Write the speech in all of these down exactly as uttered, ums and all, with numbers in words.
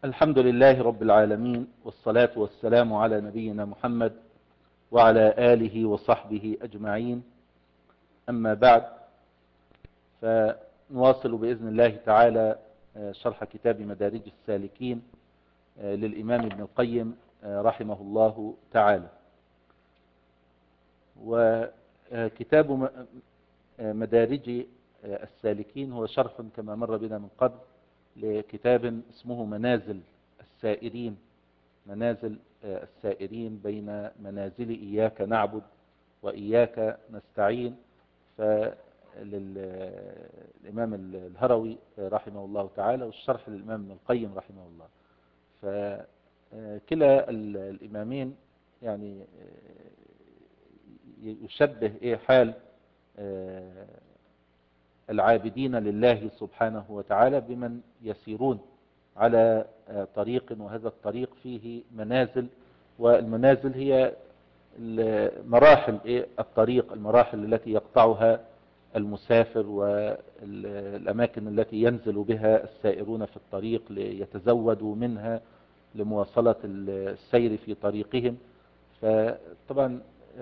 الحمد لله رب العالمين، والصلاة والسلام على نبينا محمد وعلى آله وصحبه أجمعين. أما بعد، فنواصل بإذن الله تعالى شرح كتاب مدارج السالكين للإمام ابن القيم رحمه الله تعالى. وكتاب مدارج السالكين هو شرح كما مر بنا من قبل لكتاب اسمه منازل السائرين منازل السائرين بين منازل إياك نعبد وإياك نستعين، فللإمام الهروي رحمه الله تعالى، والشرح للإمام ابن القيم رحمه الله. فكلا الإمامين يعني يشبه إيه حال العابدين لله سبحانه وتعالى بمن يسيرون على طريق، وهذا الطريق فيه منازل، والمنازل هي مراحل الطريق، المراحل التي يقطعها المسافر والأماكن التي ينزل بها السائرون في الطريق ليتزودوا منها لمواصلة السير في طريقهم. فطبعا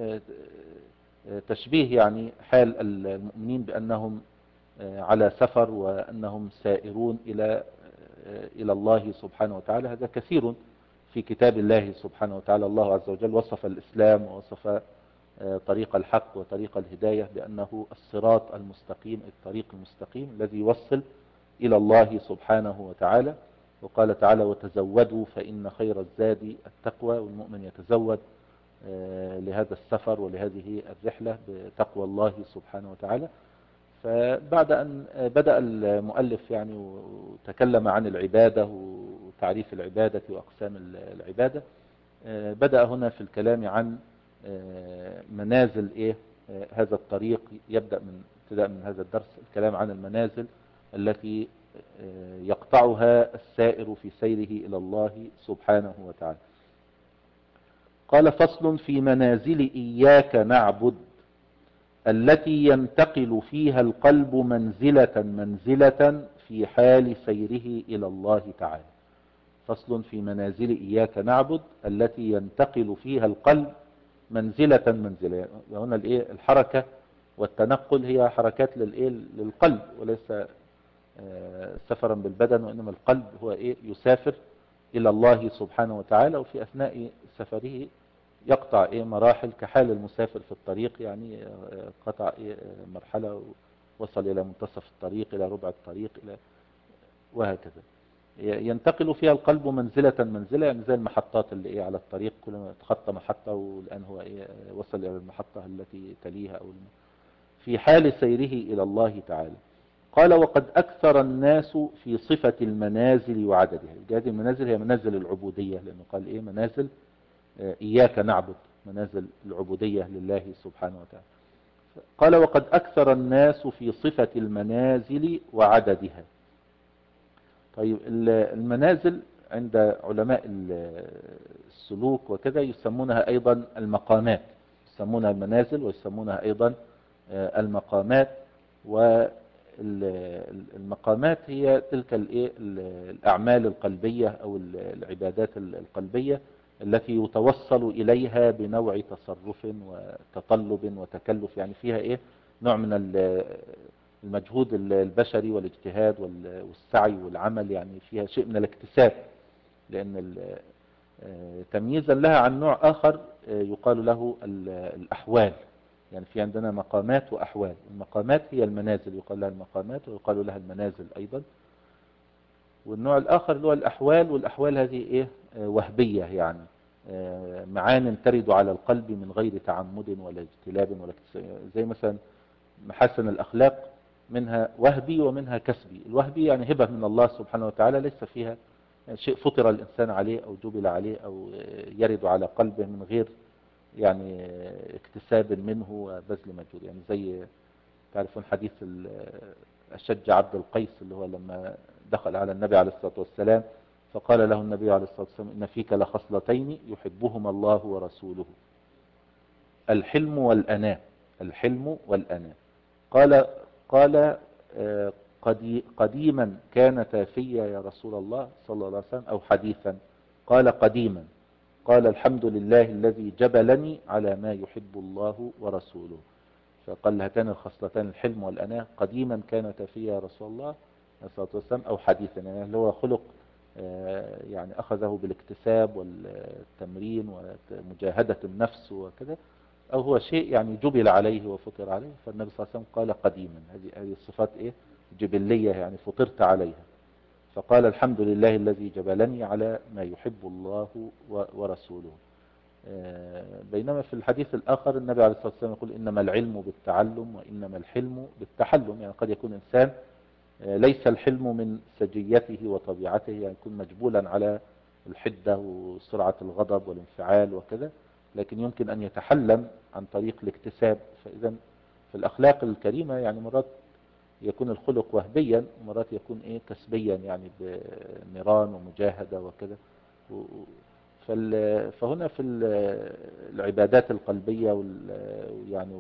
تشبيه يعني حال المؤمنين بأنهم على سفر وأنهم سائرون إلى إلى الله سبحانه وتعالى، هذا كثير في كتاب الله سبحانه وتعالى. الله عز وجل وصف الإسلام ووصف طريق الحق وطريق الهداية بأنه الصراط المستقيم، الطريق المستقيم الذي يوصل إلى الله سبحانه وتعالى. وقال تعالى: وتزودوا فإن خير الزاد التقوى. والمؤمن يتزود لهذا السفر ولهذه الرحلة بتقوى الله سبحانه وتعالى. فبعد أن بدأ المؤلف يعني وتكلم عن العبادة وتعريف العبادة وأقسام العبادة، بدأ هنا في الكلام عن منازل إيه هذا الطريق. يبدأ من ابتداء من هذا الدرس الكلام عن المنازل التي يقطعها السائر في سيره إلى الله سبحانه وتعالى. قال: فصل في منازل إياك نعبد التي ينتقل فيها القلب منزلة منزلة في حال سيره إلى الله تعالى. فصل في منازل إياك نعبد التي ينتقل فيها القلب منزلة منزلة. هنا الحركة والتنقل هي حركات للقلب وليس سفرا بالبدن، وإنما القلب هو إيه يسافر إلى الله سبحانه وتعالى، وفي أثناء سفره يقطع إيه مراحل كحال المسافر في الطريق، يعني قطع إيه مرحلة وصل إلى منتصف الطريق، إلى ربع الطريق، إلى وهكذا. ينتقل فيها القلب منزلة منزلة، يعني زي المحطات اللي إيه على الطريق، كل ما تخطى محطة والآن هو إيه وصل إلى المحطة التي تليها، أو في حال سيره إلى الله تعالى. قال: وقد أكثر الناس في صفة المنازل وعددها. هذه المنازل هي منازل العبودية، لأنه قال إيه منازل إياك نعبد، منازل العبودية لله سبحانه وتعالى. قال: وقد أكثر الناس في صفة المنازل وعددها. طيب، المنازل عند علماء السلوك وكذا يسمونها أيضا المقامات، يسمونها المنازل ويسمونها أيضا المقامات. والمقامات هي تلك الأعمال القلبية أو العبادات القلبية التي يتوصل إليها بنوع تصرف وتطلب وتكلف، يعني فيها إيه نوع من المجهود البشري والاجتهاد والسعي والعمل، يعني فيها شيء من الاكتساب، لأن تمييزا لها عن نوع آخر يقال له الأحوال. يعني في عندنا مقامات وأحوال. المقامات هي المنازل، يقال لها المقامات ويقال لها المنازل أيضا. والنوع الآخر اللي هو الأحوال، والأحوال هذه إيه وهبية، يعني معان ترد على القلب من غير تعمد ولا اجتلاب ولا اكتساب. زي مثلا محاسن الأخلاق، منها وهبي ومنها كسبي. الوهبي يعني هبة من الله سبحانه وتعالى، ليس فيها شيء فطر الإنسان عليه أو جبل عليه أو يرد على قلبه من غير يعني اكتساب منه وبذل مجهود. يعني زي تعرفون حديث أشج عبد القيس، اللي هو لما دخل على النبي عليه الصلاة والسلام فقال له النبي عليه الصلاة والسلام: إن فيك لخصلتين يحبهما الله ورسوله، الحلم والأناة. الحلم والأناة. قال قال قدي قديما كان تافيا يا رسول الله صلى الله عليه وسلم أو حديثا؟ قال قديما. قال الحمد لله الذي جبلني على ما يحب الله ورسوله. فقال هاتان الخصلتان الحلم والأناة قديما كان تافيا يا رسول الله عليه الصلاة والسلام أو حديثا، يعني اللي هو خلق يعني أخذه بالاكتساب والتمرين ومجاهدة النفس وكذا، أو هو شيء يعني جبل عليه وفطر عليه. فالنبي صلى الله عليه وسلم قال قديما، هذه هذه الصفات إيه؟ جبلية، يعني فطرت عليها. فقال الحمد لله الذي جبلني على ما يحب الله ورسوله. بينما في الحديث الآخر النبي عليه الصلاة والسلام يقول إنما العلم بالتعلم وإنما الحلم بالتحلم. يعني قد يكون إنسان ليس الحلم من سجيته وطبيعته، يعني يكون مجبولا على الحدة وسرعة الغضب والانفعال وكذا، لكن يمكن أن يتحلم عن طريق الاكتساب. فإذا في الأخلاق الكريمة يعني مرات يكون الخلق وهبيا ومرات يكون إيه كسبيا، يعني بنيران ومجاهدة وكذا. فهنا في العبادات القلبية يعني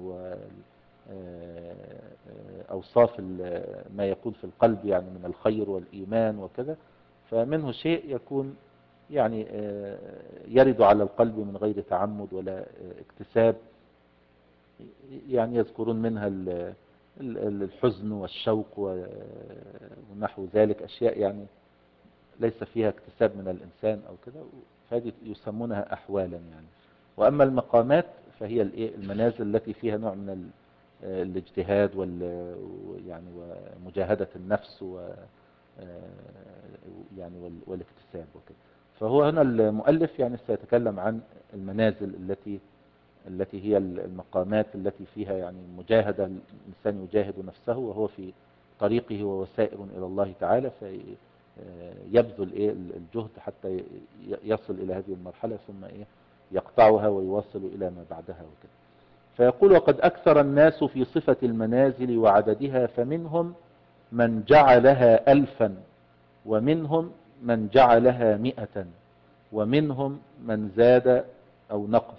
أوصاف ما يكون في القلب يعني من الخير والإيمان وكذا، فمنه شيء يكون يعني يرد على القلب من غير تعمد ولا اكتساب. يعني يذكرون منها الحزن والشوق ونحو ذلك، أشياء يعني ليس فيها اكتساب من الإنسان أو كذا، فهذه يسمونها أحوالا يعني. وأما المقامات فهي المنازل التي فيها نوع من الاجتهاد وال يعني ومجاهدة النفس و يعني والاكتساب وكذا. فهو هنا المؤلف يعني سيتكلم عن المنازل التي التي هي المقامات التي فيها يعني مجاهدة، الإنسان يجاهد نفسه وهو في طريقه ووسائر إلى الله تعالى، فيبذل إيه الجهد حتى يصل إلى هذه المرحلة، ثم إيه يقطعها ويواصل إلى ما بعدها وكذا. فيقول وقد أكثر الناس في صفة المنازل وعددها، فمنهم من جعلها ألفا، ومنهم من جعلها مئة، ومنهم من زاد أو نقص.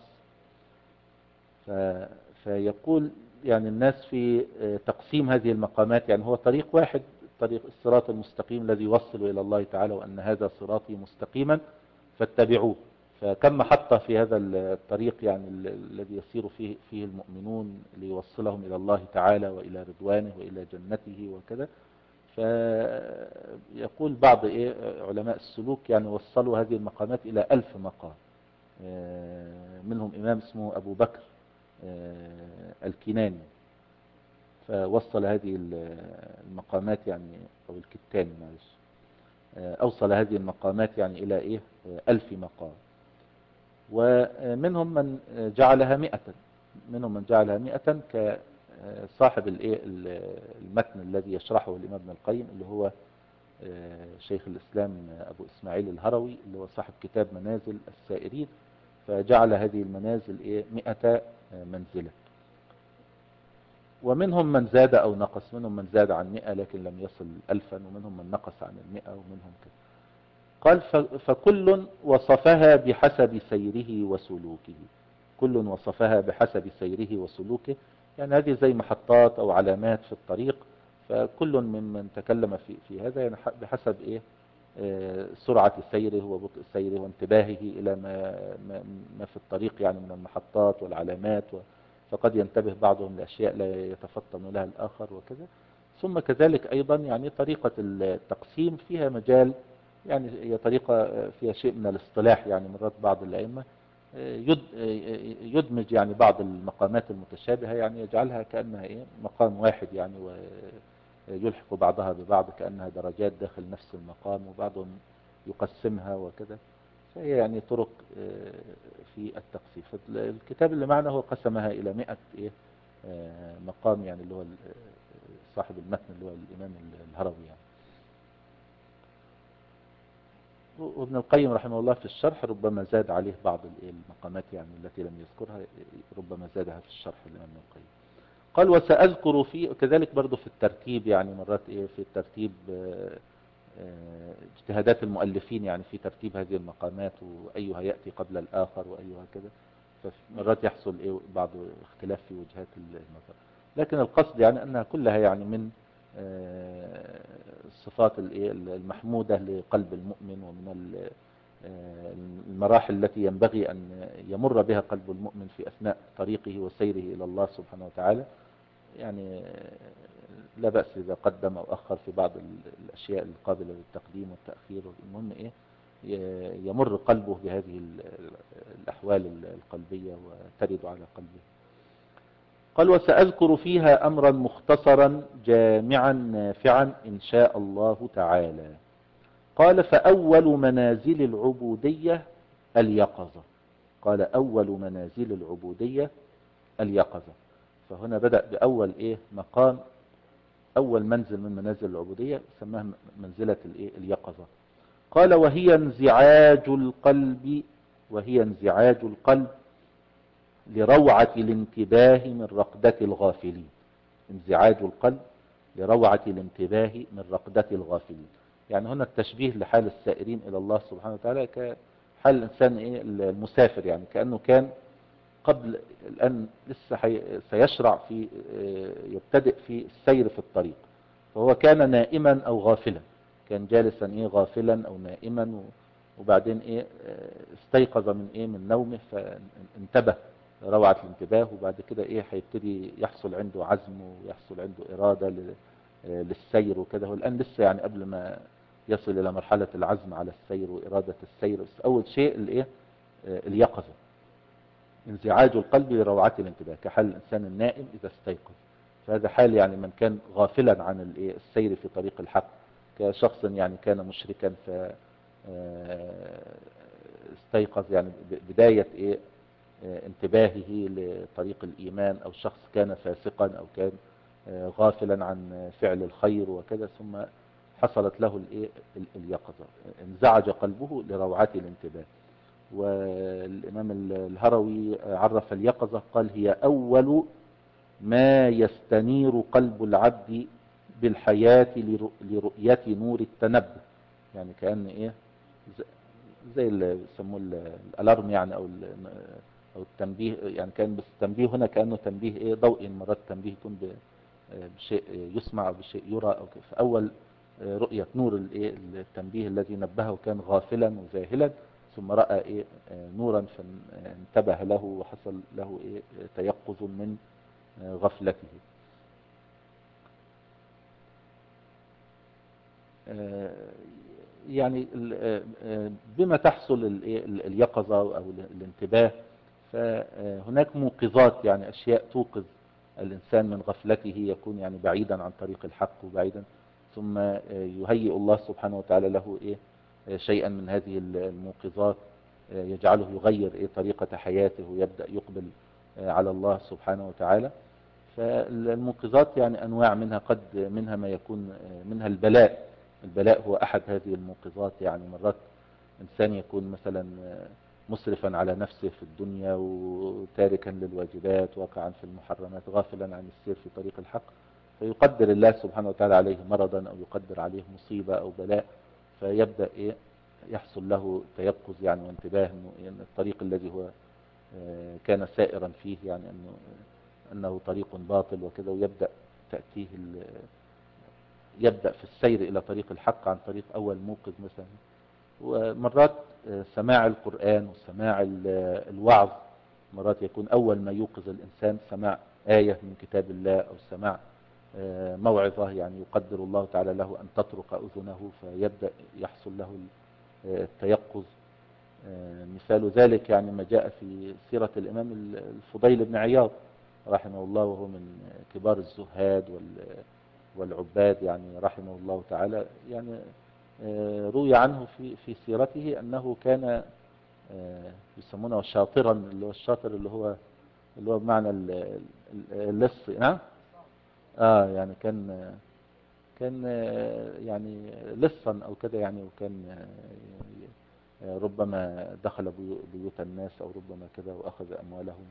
فيقول يعني الناس في تقسيم هذه المقامات، يعني هو طريق واحد، طريق الصراط المستقيم الذي يوصل إلى الله تعالى، وأن هذا صراطي مستقيما فاتبعوه. فكم محطة في هذا الطريق يعني الذي يسير فيه فيه المؤمنون ليوصلهم إلى الله تعالى وإلى رضوانه وإلى جنته وكذا. فيقول بعض إيه علماء السلوك يعني وصلوا هذه المقامات إلى ألف مقام. منهم إمام اسمه أبو بكر الكناني، فوصل هذه المقامات يعني أو الكتاني معلش أوصل هذه المقامات يعني إلى إيه ألف مقام. ومنهم من جعلها مئة، منهم من جعلها مئة كصاحب الإيه المتن الذي يشرحه الإمام ابن القيم، اللي هو شيخ الإسلام أبو إسماعيل الهروي، اللي هو صاحب كتاب منازل السائرين، فجعل هذه المنازل إيه مئة منزلة. ومنهم من زاد أو نقص، منهم من زاد عن مئة لكن لم يصل ألفا، ومنهم من نقص عن المئة، ومنهم كذا. قال فكل وصفها بحسب سيره وسلوكه، كل وصفها بحسب سيره وسلوكه، يعني هذه زي محطات أو علامات في الطريق، فكل ممن تكلم في في هذا يعني بحسب إيه سرعة سيره وبطء سيره وانتباهه إلى ما, ما في الطريق يعني من المحطات والعلامات، فقد ينتبه بعضهم لأشياء لا يتفطن لها الآخر وكذا. ثم كذلك أيضا يعني طريقة التقسيم فيها مجال، يعني هي طريقة فيها شيء من الاصطلاح، يعني مرات بعض الأئمة يدمج يعني بعض المقامات المتشابهة، يعني يجعلها كأنها إيه مقام واحد يعني، ويلحق بعضها ببعض كأنها درجات داخل نفس المقام، وبعضهم يقسمها وكذا. فهي يعني طرق في التقسيم. فالكتاب اللي معنا هو قسمها إلى مئة إيه مقام، يعني اللي هو صاحب المتن اللي هو الإمام الهروي يعني. وابن القيم رحمه الله في الشرح ربما زاد عليه بعض المقامات يعني التي لم يذكرها، ربما زادها في الشرح الإمام ابن القيم. قال وسأذكر في كذلك برضو في الترتيب، يعني مرات إيه في الترتيب اجتهادات المؤلفين يعني في ترتيب هذه المقامات، وأيها يأتي قبل الآخر وأيها كذا، فمرات يحصل إيه بعض اختلاف في وجهات النظر، لكن القصد يعني أنها كلها يعني من الصفات المحمودة لقلب المؤمن، ومن المراحل التي ينبغي أن يمر بها قلب المؤمن في أثناء طريقه وسيره إلى الله سبحانه وتعالى. يعني لا بأس إذا قدم أو أخر في بعض الأشياء القابلة للتقديم والتأخير. المهم إيه، يمر قلبه بهذه الأحوال القلبية وترد على قلبه. قال: وسأذكر فيها أمرا مختصرا جامعا نافعا إن شاء الله تعالى. قال: فأول منازل العبودية اليقظة. قال: أول منازل العبودية اليقظة. فهنا بدأ بأول إيه مقام، أول منزل من منازل العبودية سماها منزلة الإيه اليقظة. قال: وهي انزعاج القلب وهي انزعاج القلب لروعة الانتباه من رقدة الغافلين. انزعاج القلب لروعة الانتباه من رقدة الغافلين. يعني هنا التشبيه لحال السائرين إلى الله سبحانه وتعالى كحال الإنسان إيه المسافر، يعني كأنه كان قبل الآن لسه سيشرع في يبتدئ في السير في الطريق، فهو كان نائما أو غافلا، كان جالسا إيه غافلا أو نائما، وبعدين إيه استيقظ من إيه من نومه فانتبه روعة الانتباه، وبعد كده إيه هيبتدي يحصل عنده عزم ويحصل عنده إرادة للسير وكده. هو الآن لسه يعني قبل ما يصل إلى مرحلة العزم على السير وإرادة السير، بس أول شيء الإيه اليقظة، انزعاج القلب لروعة الانتباه كحال الإنسان النائم إذا استيقظ. فهذا حال يعني من كان غافلا عن السير في طريق الحق، كشخص يعني كان مشركا فاستيقظ يعني بداية إيه انتباهه لطريق الإيمان، أو شخص كان فاسقا أو كان غافلا عن فعل الخير وكذا، ثم حصلت له الإيه اليقظة، انزعج قلبه لروعة الانتباه. والإمام الهروي عرف اليقظة قال: هي أول ما يستنير قلب العبد بالحياة لرؤية نور التنبه. يعني كأن إيه زي اللي يسموه الألارم يعني، أو أو التنبيه، يعني كان بس التنبيه هنا كأنه تنبيه إيه ضوئي، مرات التنبيه يكون بشيء يسمع أو بشيء يرى أو كده. فأول رؤية نور التنبيه الذي نبهه كان غافلا وذاهلا، ثم رأى إيه نورا فانتبه له وحصل له إيه تيقظ من غفلته. يعني بما تحصل اليقظة أو الانتباه، فهناك موقظات، يعني أشياء توقظ الإنسان من غفلته، يكون يعني بعيدا عن طريق الحق وبعيدا، ثم يهيئ الله سبحانه وتعالى له إيه شيئا من هذه الموقظات يجعله يغير إيه طريقة حياته ويبدأ يقبل على الله سبحانه وتعالى. فالموقظات يعني أنواع منها، قد منها ما يكون منها البلاء. البلاء هو أحد هذه الموقظات. يعني مرات إنسان يكون مثلا مسرفا على نفسه في الدنيا وتاركا للواجبات واقعا في المحرمات غافلا عن السير في طريق الحق، فيقدر الله سبحانه وتعالى عليه مرضا أو يقدر عليه مصيبة أو بلاء، فيبدأ إيه يحصل له تيقظ يعني وانتباه أنه الطريق الذي هو كان سائرا فيه يعني أنه أنه طريق باطل وكذا، ويبدأ تأتيه يبدأ في السير إلى طريق الحق عن طريق أول موقظ مثلا. ومرات سماع القرآن وسماع الوعظ، مرات يكون أول ما يوقظ الإنسان سماع آية من كتاب الله أو سماع موعظة، يعني يقدر الله تعالى له أن تطرق أذنه فيبدأ يحصل له التيقظ. مثال ذلك يعني ما جاء في سيرة الإمام الفضيل بن عياض رحمه الله، وهو من كبار الزهاد والعباد يعني رحمه الله تعالى. يعني روي عنه في في سيرته أنه كان يسمونه شاطرا، اللي هو الشاطر اللي هو اللي هو بمعنى اللص. نعم اه يعني كان كان يعني لصا او كده يعني، وكان ربما دخل بيوت الناس او ربما كده واخذ اموالهم.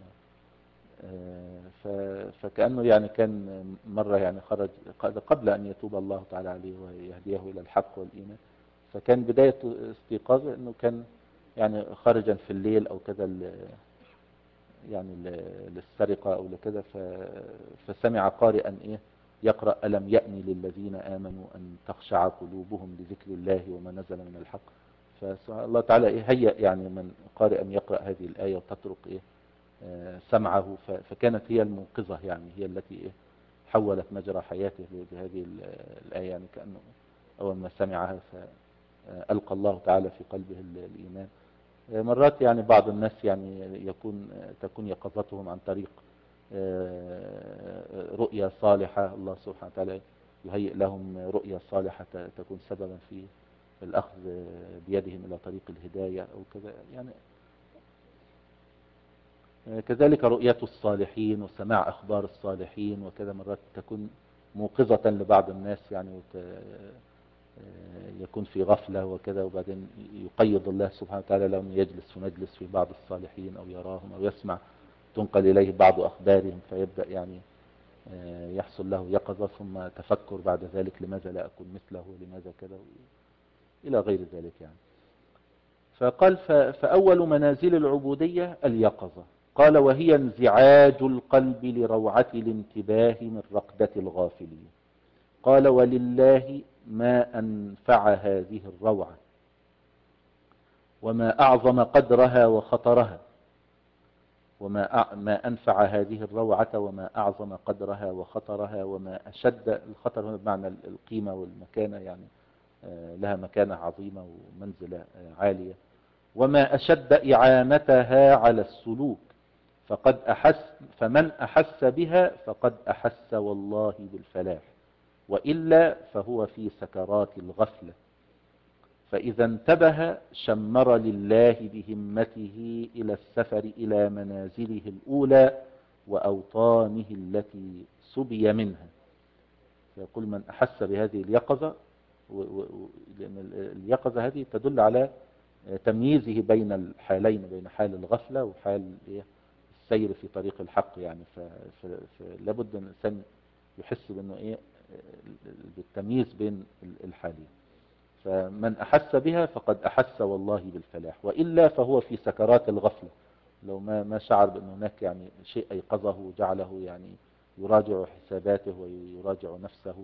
فكأنه يعني كان مرة يعني خرج قبل أن يتوب الله تعالى عليه ويهديه إلى الحق والإيمان، فكان بداية استيقاظه أنه كان يعني خارجا في الليل أو كذا يعني للسرقة أو لكذا، فسمع قارئا إيه يقرأ ألم يأن للذين آمنوا أن تخشع قلوبهم لذكر الله وما نزل من الحق. فالله تعالى إيه هيأ يعني من قارئ أن يقرأ هذه الآية وتطرق إيه آه سمعه، فكانت هي المنقذة، يعني هي التي إيه حولت مجرى حياته بهذه الآية، يعني كأنه أول ما سمعها فألقى الله تعالى في قلبه الإيمان. مرات يعني بعض الناس يعني يكون تكون يقظتهم عن طريق رؤيا صالحة، الله سبحانه وتعالى يهيئ لهم رؤيا صالحة تكون سببا في الأخذ بيدهم إلى طريق الهداية أو كذا يعني. كذلك رؤية الصالحين وسماع أخبار الصالحين وكذا مرات تكون موقظة لبعض الناس، يعني يكون في غفلة وكذا، وبعدين يقيض الله سبحانه وتعالى لهم يجلس في مجلس في بعض الصالحين أو يراهم أو يسمع تنقل إليه بعض أخبارهم، فيبدأ يعني يحصل له يقظة ثم تفكر بعد ذلك لماذا لا أكون مثله ولماذا كذا إلى غير ذلك يعني. فقال فأول منازل العبودية اليقظة. قال وهي انزعاج القلب لروعة الانتباه من رقدة الغافلين. قال ولله ما أنفع هذه الروعة وما أعظم قدرها وخطرها، وما ما أنفع هذه الروعة وما أعظم قدرها وخطرها وما أشد الخطر بمعنى القيمة والمكانة، يعني لها مكانة عظيمة ومنزلة عالية، وما أشد إعانتها على السلوك، فقد أحس فمن أحس بها فقد أحس والله بالفلاح، وإلا فهو في سكرات الغفلة. فإذا انتبه شمر لله بهمته إلى السفر إلى منازله الأولى وأوطانه التي سبي منها. فيقول من أحس بهذه اليقظة، لأن اليقظة هذه تدل على تمييزه بين الحالين، بين حال الغفلة وحال السير في طريق الحق يعني. فلابد أن الإنسان يحس بأنه إيه بالتمييز بين الحالين. فمن أحس بها فقد أحس والله بالفلاح، وإلا فهو في سكرات الغفلة. لو ما ما شعر بأن هناك يعني شيء أيقظه وجعله يعني يراجع حساباته ويراجع نفسه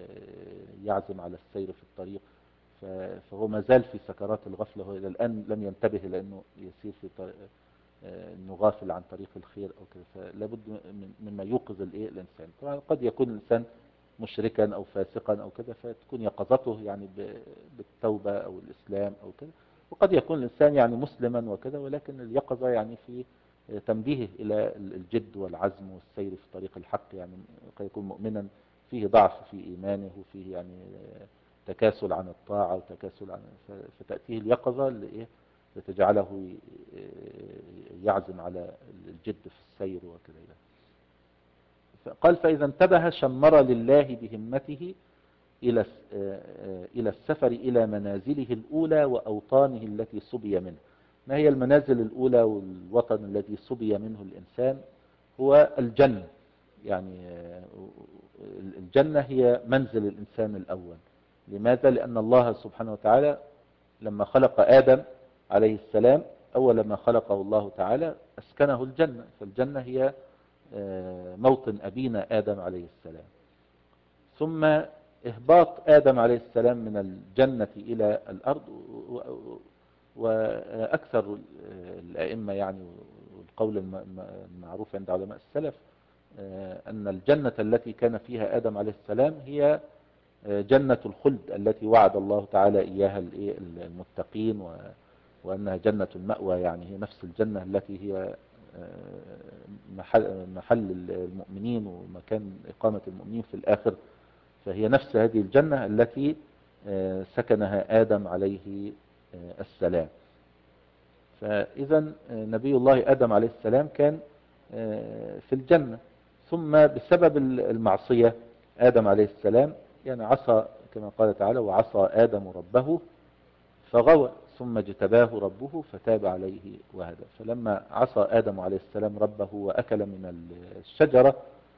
ويعزم على السير في الطريق، فهو ما زال في سكرات الغفلة، وإلى الآن لم ينتبه لأنه يسير في طريق انه غافل عن طريق الخير او كذا. فلابد مما يوقظ الايه الانسان. طبعا قد يكون الانسان مشركا او فاسقا او كذا فتكون يقظته يعني بالتوبة او الاسلام او كذا، وقد يكون الانسان يعني مسلما وكذا، ولكن اليقظة يعني في تنبيهه الى الجد والعزم والسير في طريق الحق. يعني قد يكون مؤمنا فيه ضعف في ايمانه وفيه يعني تكاسل عن الطاعة وتكاسل عن، فتأتيه اليقظة لإيه لتجعله يعزم على الجد في السير وكذا. قال فإذا انتبه شمر لله بهمته إلى إلى السفر إلى منازله الأولى وأوطانه التي سبي منه. ما هي المنازل الأولى والوطن الذي سبي منه الإنسان؟ هو الجنة. يعني الجنة هي منزل الإنسان الأول. لماذا؟ لأن الله سبحانه وتعالى لما خلق آدم عليه السلام أول ما خلقه الله تعالى أسكنه الجنة، فالجنة هي موطن أبينا آدم عليه السلام. ثم إهباط آدم عليه السلام من الجنة إلى الأرض، وأكثر الأئمة يعني والقول المعروف عند علماء السلف أن الجنة التي كان فيها آدم عليه السلام هي جنة الخلد التي وعد الله تعالى إياها المتقين، وأنها جنة المأوى. يعني هي نفس الجنة التي هي محل, محل المؤمنين ومكان إقامة المؤمنين في الآخر، فهي نفس هذه الجنة التي سكنها آدم عليه السلام. فإذا نبي الله آدم عليه السلام كان في الجنة، ثم بسبب المعصية آدم عليه السلام يعني عصى كما قال تعالى وعصى آدم ربه فغوى ثم اجتباه ربه فتاب عليه وهدى. فلما عصى آدم عليه السلام ربه وأكل من الشجرة،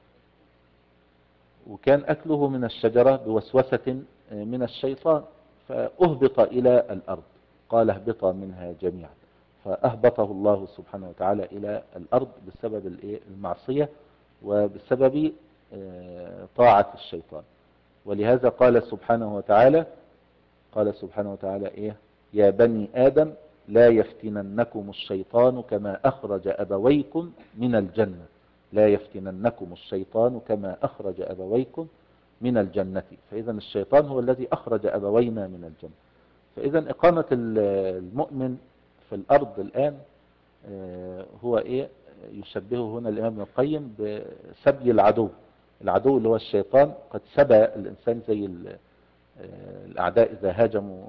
وكان أكله من الشجرة بوسوسة من الشيطان، فأهبط إلى الأرض. قال اهبطا منها جميعا، فأهبطه الله سبحانه وتعالى إلى الأرض بسبب المعصية وبسبب طاعة الشيطان. ولهذا قال سبحانه وتعالى قال سبحانه وتعالى إيه؟ يا بني آدم لا يفتننكم الشيطان كما أخرج أبويكم من الجنة لا يفتننكم الشيطان كما أخرج أبويكم من الجنة. فإذا الشيطان هو الذي أخرج أبوينا من الجنة. فإذا إقامة المؤمن في الأرض الآن هو إيه؟ يشبهه هنا الإمام ابن القيم بسبي العدو. العدو اللي هو الشيطان قد سبى الإنسان زي الأعداء إذا هاجموا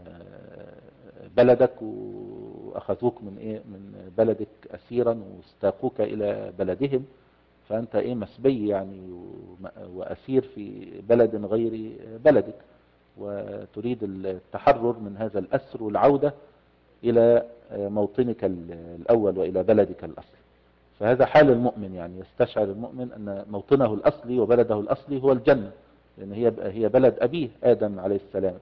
بلدك وأخذوك من إيه من بلدك أسيرا واستاقوك إلى بلدهم، فأنت إيه مسبي يعني وأسير في بلد غير بلدك، وتريد التحرر من هذا الأسر والعودة إلى موطنك الأول وإلى بلدك الأصلي. فهذا حال المؤمن، يعني يستشعر المؤمن أن موطنه الأصلي وبلده الأصلي هو الجنة، لأن هي هي بلد أبيه آدم عليه السلام،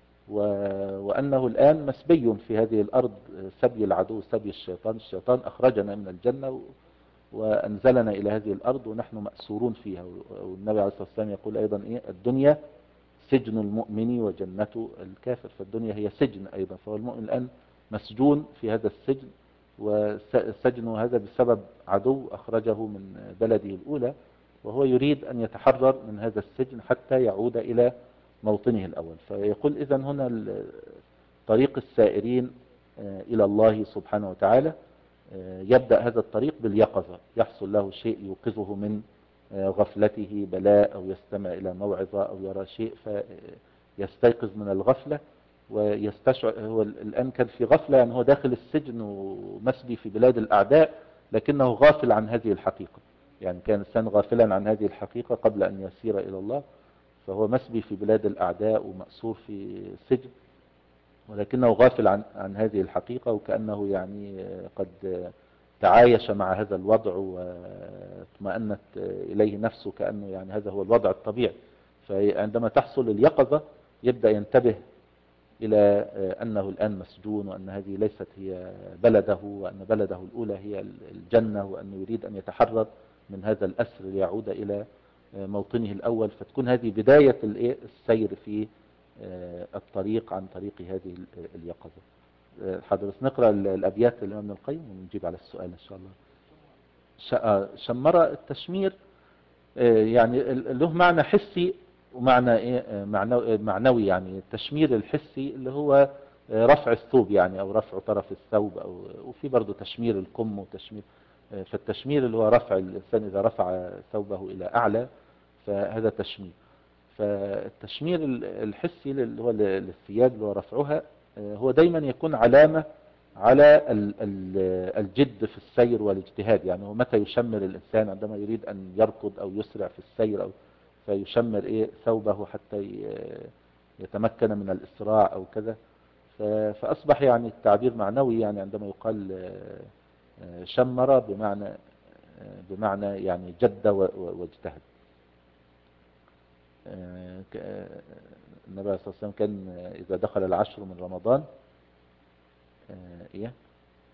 وأنه الآن مسبي في هذه الأرض سبي العدو سبي الشيطان. الشيطان أخرجنا من الجنة وأنزلنا إلى هذه الأرض ونحن مأسورون فيها. والنبي عليه الصلاة والسلام يقول أيضا إيه؟ الدنيا سجن المؤمن وجنة الكافر. فالدنيا هي سجن أيضا، فهو المؤمن الآن مسجون في هذا السجن، وسجن هذا بسبب عدو أخرجه من بلده الأولى، وهو يريد أن يتحرر من هذا السجن حتى يعود إلى موطنه الأول. فيقول إذن هنا طريق السائرين إلى الله سبحانه وتعالى يبدأ هذا الطريق باليقظة، يحصل له شيء يوقظه من غفلته، بلاء أو يستمع إلى موعظة أو يرى شيء فيستيقظ من الغفلة ويستشعر. هو الآن كان في غفلة، يعني هو داخل السجن ومسبي في بلاد الأعداء، لكنه غافل عن هذه الحقيقة. يعني كان الإنسان غافلا عن هذه الحقيقة قبل أن يسير إلى الله، فهو مسبي في بلاد الأعداء ومأسور في سجن، ولكنه غافل عن عن هذه الحقيقة، وكأنه يعني قد تعايش مع هذا الوضع واطمأنت إليه نفسه، كأنه يعني هذا هو الوضع الطبيعي. فعندما تحصل اليقظة يبدأ ينتبه إلى أنه الآن مسجون، وأن هذه ليست هي بلده، وأن بلده الأولى هي الجنة، وأنه يريد أن يتحرر من هذا الأسر ليعود إلى موطنه الأول. فتكون هذه بداية السير في الطريق عن طريق هذه اليقظة. حضرتك نقرأ الأبيات للإمام ابن القيم ونجيب على السؤال إن شاء الله. شمر التشمير يعني له معنى حسي ومعنى إيه معنوي. يعني التشمير الحسي اللي هو رفع الثوب يعني، أو رفع طرف الثوب، أو وفي برضه تشمير الكم وتشمير. فالتشمير اللي هو رفع الإنسان إذا رفع ثوبه إلى أعلى، فهذا تشمير. فالتشمير الحسي اللي هو للثياب اللي هو رفعها، هو دايما يكون علامة على الجد في السير والاجتهاد. يعني هو متى يشمر الإنسان؟ عندما يريد أن يركض أو يسرع في السير، أو فيشمر إيه ثوبه حتى يتمكن من الإسراع أو كذا. فأصبح يعني التعبير معنوي، يعني عندما يقال شمر بمعنى بمعنى يعني جد واجتهد. النبي صلى الله عليه وسلم كان إذا دخل العشر من رمضان إيه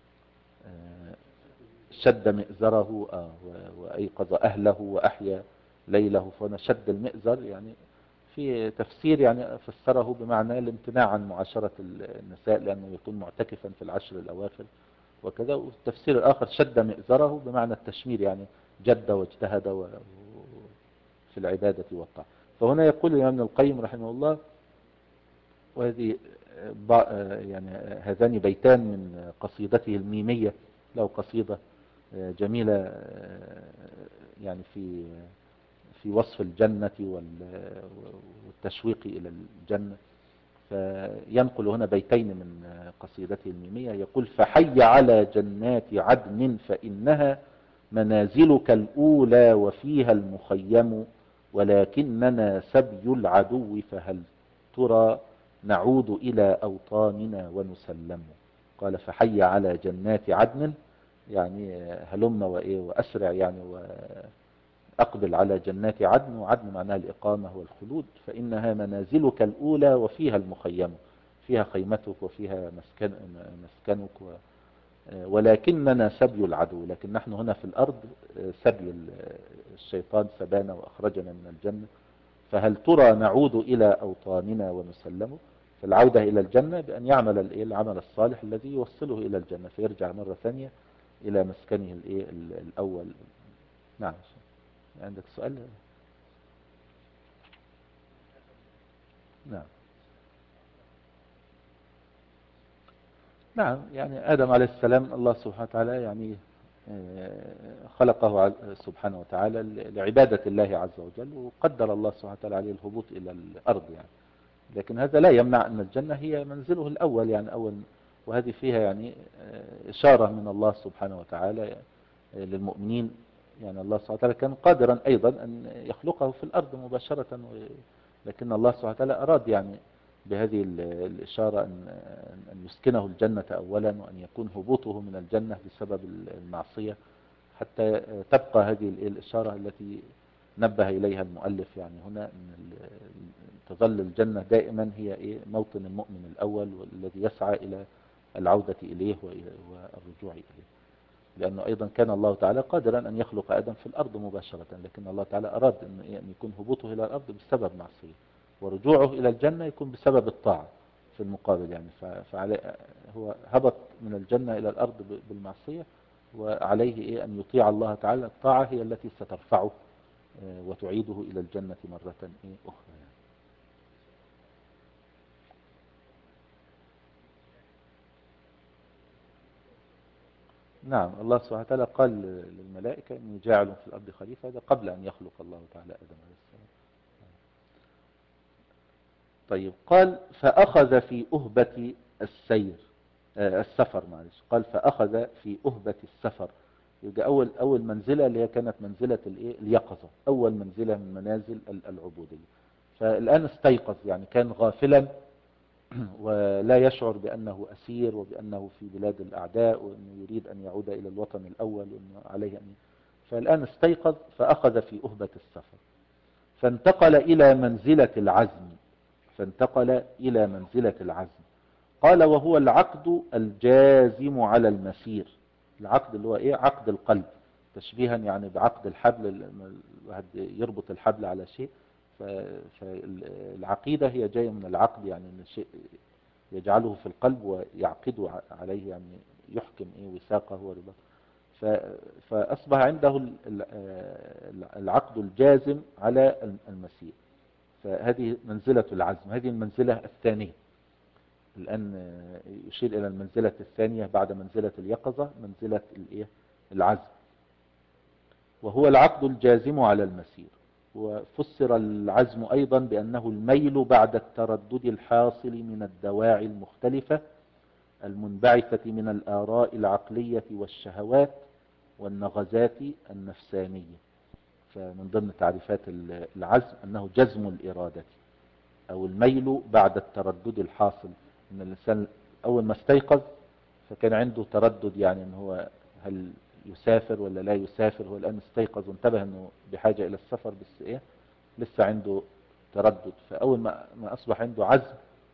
شد مئزره آه وأيقظ أهله وأحيا ليله. فهنا شد المئزر يعني في تفسير يعني فسره بمعنى الامتناع عن معاشرة النساء لأنه يكون معتكفا في العشر الأواخر وكذا. والتفسير الآخر شد مئزره بمعنى التشمير، يعني جد واجتهد في العبادة والطاعة. فهنا يقول الإمام ابن القيم رحمه الله، وهذه يعني هذان بيتان من قصيدته الميمية، له قصيدة جميلة يعني في في وصف الجنة والتشويق إلى الجنة. فينقل هنا بيتين من قصيدته الميمية، يقول: فحي على جنات عدن فإنها منازلك الأولى وفيها المخيم، ولكننا سبي العدو فهل ترى نعود إلى أوطاننا ونسلم. قال: فحي على جنات عدن، يعني هلم وإيه وأسرع يعني وأقبل على جنات عدن، وعدن معناها الإقامة والخلود، فإنها منازلك الأولى وفيها المخيم، فيها خيمتك وفيها مسكن مسكنك ولكننا سبي العدو، لكن نحن هنا في الأرض سبي الشيطان سبانا وأخرجنا من الجنة. فهل ترى نعود إلى أوطاننا ونسلمه؟ فالعودة إلى الجنة بأن يعمل العمل الصالح الذي يوصله إلى الجنة، فيرجع مرة ثانية إلى مسكنه الأول. نعم. عندك سؤال؟ نعم. نعم، يعني آدم عليه السلام الله سبحانه وتعالى يعني خلقه سبحانه وتعالى لعبادة الله عز وجل، وقدر الله سبحانه وتعالى عليه الهبوط إلى الأرض يعني. لكن هذا لا يمنع أن الجنة هي منزله الأول يعني أول، وهذه فيها يعني إشارة من الله سبحانه وتعالى للمؤمنين. يعني الله سبحانه وتعالى كان قادرا أيضا أن يخلقه في الأرض مباشرة، لكن الله سبحانه وتعالى أراد يعني بهذه الإشارة أن أن يسكنه الجنة أولا، وأن يكون هبوطه من الجنة بسبب المعصية، حتى تبقى هذه الإشارة التي نبه إليها المؤلف يعني هنا، أن تظل الجنة دائما هي إيه موطن المؤمن الأول، والذي يسعى إلى العودة إليه والرجوع إليه. لأنه أيضا كان الله تعالى قادرا أن يخلق آدم في الأرض مباشرة، لكن الله تعالى أراد أن يكون هبوطه إلى الأرض بسبب معصية، ورجوعه إلى الجنة يكون بسبب الطاعة في المقابل يعني. فعليه هو هبط من الجنة إلى الأرض بالمعصية، وعليه إيه أن يطيع الله تعالى. الطاعة هي التي سترفعه وتعيده إلى الجنة مرة إيه أخرى يعني. نعم، الله سبحانه وتعالى قال للملائكة إني جاعل في الأرض خليفة، هذا قبل أن يخلق الله تعالى آدم عليه السلام. طيب، قال فأخذ في أهبة السير آه السفر معلش قال فأخذ في أهبة السفر. يبقى أول أول منزلة اللي هي كانت منزلة الإيه اليقظة، أول منزلة من منازل العبودية. فالآن استيقظ، يعني كان غافلا ولا يشعر بأنه أسير وبأنه في بلاد الأعداء، وأنه يريد أن يعود إلى الوطن الأول، وأنه عليه أن. فالآن استيقظ فأخذ في أهبة السفر، فانتقل إلى منزلة العزم فانتقل إلى منزلة العزم. قال وهو العقد الجازم على المسير. العقد اللي هو إيه عقد القلب، تشبيها يعني بعقد الحبل، لما الواحد يربط الحبل على شيء. فالعقيدة هي جاية من العقد، يعني من الشيء يجعله في القلب ويعقد عليه، يعني يحكم إيه وثاقه ورباطه. فأصبح عنده العقد الجازم على المسير. فهذه منزلة العزم، هذه المنزلة الثانية. الآن يشير إلى المنزلة الثانية بعد منزلة اليقظة، منزلة العزم، وهو العقد الجازم على المسير. وفسر العزم أيضا بأنه الميل بعد التردد الحاصل من الدواعي المختلفة المنبعثة من الآراء العقلية والشهوات والنغزات النفسانية. فمن ضمن تعريفات العزم أنه جزم الإرادة أو الميل بعد التردد الحاصل. إن الإنسان أول ما استيقظ فكان عنده تردد، يعني أنه هو هل يسافر ولا لا يسافر. هو الآن استيقظ وانتبه أنه بحاجة إلى السفر، بس إيه لسه عنده تردد. فأول ما ما أصبح عنده عزم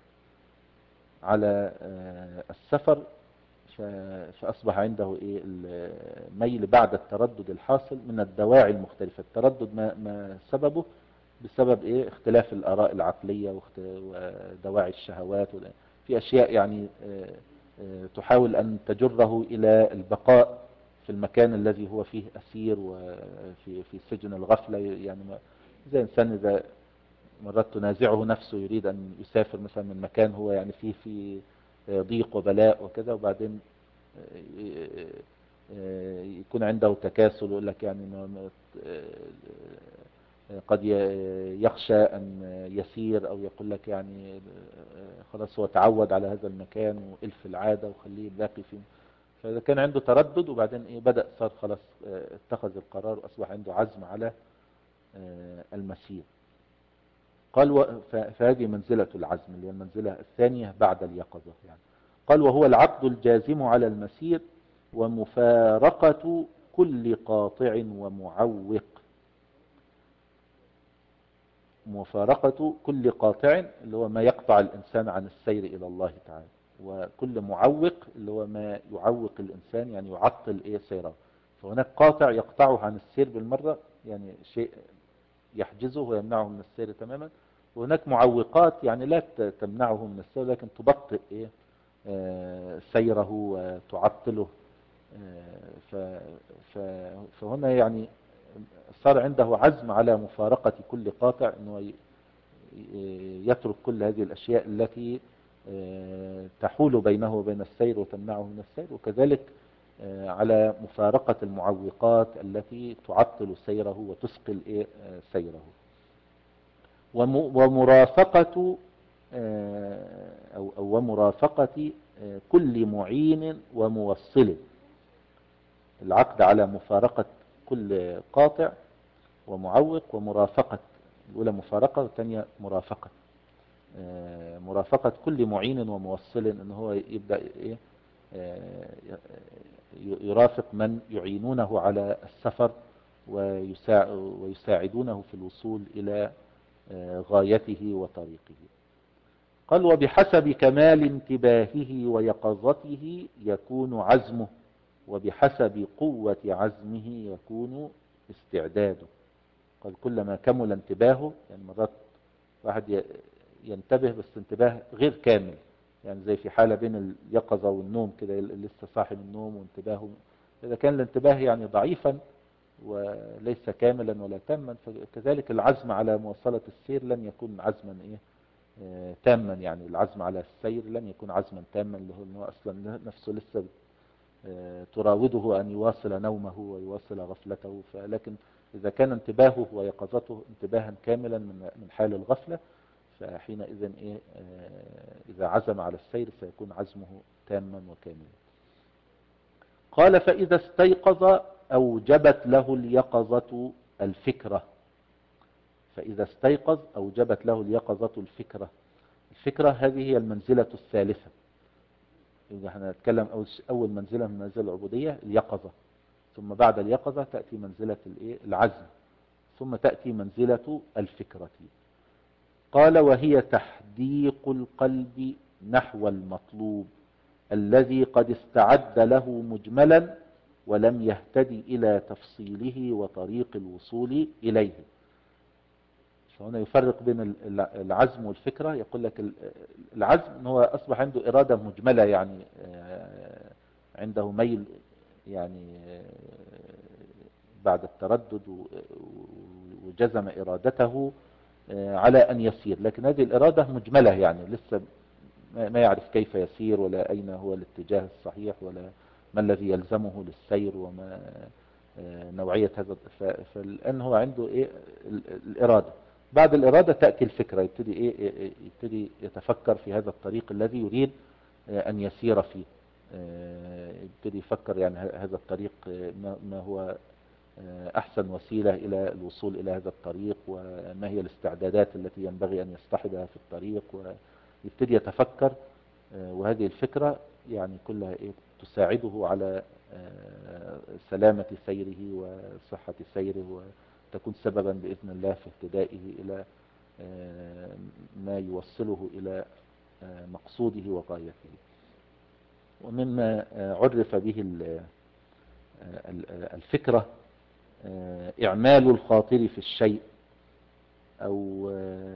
على السفر فأصبح عنده إيه الميل بعد التردد الحاصل من الدواعي المختلفة. التردد ما, ما سببه بسبب إيه اختلاف الآراء العقلية ودواعي الشهوات. في أشياء يعني تحاول أن تجره إلى البقاء في المكان الذي هو فيه أسير، وفي في سجن الغفلة. يعني زي إنسان إذا مرات تنازعه نفسه يريد أن يسافر مثلا من مكان هو يعني فيه في ضيق وبلاء وكذا، وبعدين يكون عنده تكاسل، يقول لك يعني قد يخشى أن يسير، أو يقول لك يعني خلاص هو تعود على هذا المكان وإلف العادة وخليه باقي فيه. فإذا كان عنده تردد وبعدين إيه بدأ صار خلاص اتخذ القرار وأصبح عنده عزم على المسير. قال فهذه منزلة العزم اللي هي المنزلة الثانية بعد اليقظة يعني. قال وهو العقد الجازم على المسير ومفارقة كل قاطع ومعوق. مفارقة كل قاطع اللي هو ما يقطع الإنسان عن السير إلى الله تعالى. وكل معوق اللي هو ما يعوق الإنسان يعني يعطل إيه سيره. فهناك قاطع يقطعه عن السير بالمرة، يعني شيء يحجزه ويمنعه من السير تماما. وهناك معوقات يعني لا تمنعه من السير لكن تبطئ إيه آه سيره وتعطله. آه ف فهنا يعني صار عنده عزم على مفارقة كل قاطع، انه يترك كل هذه الاشياء التي تحول بينه وبين السير وتمنعه من السير، وكذلك على مفارقة المعوقات التي تعطل سيره وتثقل سيره. ومرافقة أو ومرافقة كل معين وموصل. العقد على مفارقة كل قاطع ومعوق، ومرافقة، الأولى مفارقة والثانية مرافقة. مرافقة كل معين وموصل، ان هو يبدأ ايه يرافق من يعينونه على السفر ويساعدونه في الوصول إلى غايته وطريقه. قال وبحسب كمال انتباهه ويقظته يكون عزمه، وبحسب قوة عزمه يكون استعداده. قال كلما كمل انتباهه، يعني مرات واحد ينتبه بس انتباه غير كامل، يعني زي في حالة بين اليقظة والنوم كده، لسه صاحي من النوم وانتباهه، إذا كان الانتباه يعني ضعيفا وليس كاملا ولا تاما، فكذلك العزم على مواصلة السير لن يكون عزما ايه اه تاما. يعني العزم على السير لن يكون عزما تاما، اللي هو انه اصلا نفسه لسه اه تراوده ان يواصل نومه ويواصل غفلته. فلكن اذا كان انتباهه ويقظته انتباها كاملا من من حال الغفلة، فحينئذ ايه اه اذا عزم على السير سيكون عزمه تاما وكاملا. قال فاذا استيقظ أوجبت له اليقظة الفكرة. فإذا استيقظ أوجبت له اليقظة الفكرة. الفكرة هذه هي المنزلة الثالثة. إذا احنا نتكلم أول منزلة من منازل العبودية اليقظة، ثم بعد اليقظة تأتي منزلة العزم، ثم تأتي منزلة الفكرة. قال وهي تحديق القلب نحو المطلوب الذي قد استعد له مجملا ولم يهتدي إلى تفصيله وطريق الوصول إليه. فهنا يفرق بين العزم والفكرة. يقول لك العزم ان هو أصبح عنده إرادة مجملة، يعني عنده ميل يعني بعد التردد وجزم إرادته على أن يسير، لكن هذه الإرادة مجملة، يعني لسه ما يعرف كيف يسير ولا أين هو الاتجاه الصحيح ولا ما الذي يلزمه للسير وما نوعية هذا. فالآن هو عنده إيه الإرادة. بعد الإرادة تأتي الفكرة، يبتدي إيه يبتدي يتفكر في هذا الطريق الذي يريد أن يسير فيه. يبتدي يفكر يعني هذا الطريق ما هو أحسن وسيلة إلى الوصول إلى هذا الطريق، وما هي الاستعدادات التي ينبغي أن يصطحبها في الطريق، ويبتدي يتفكر. وهذه الفكرة يعني كلها إيه تساعده على سلامة سيره وصحة سيره، وتكون سببا بإذن الله في اهتدائه إلى ما يوصله إلى مقصوده وغايته. ومما عرف به الفكرة إعمال الخاطر في الشيء، أو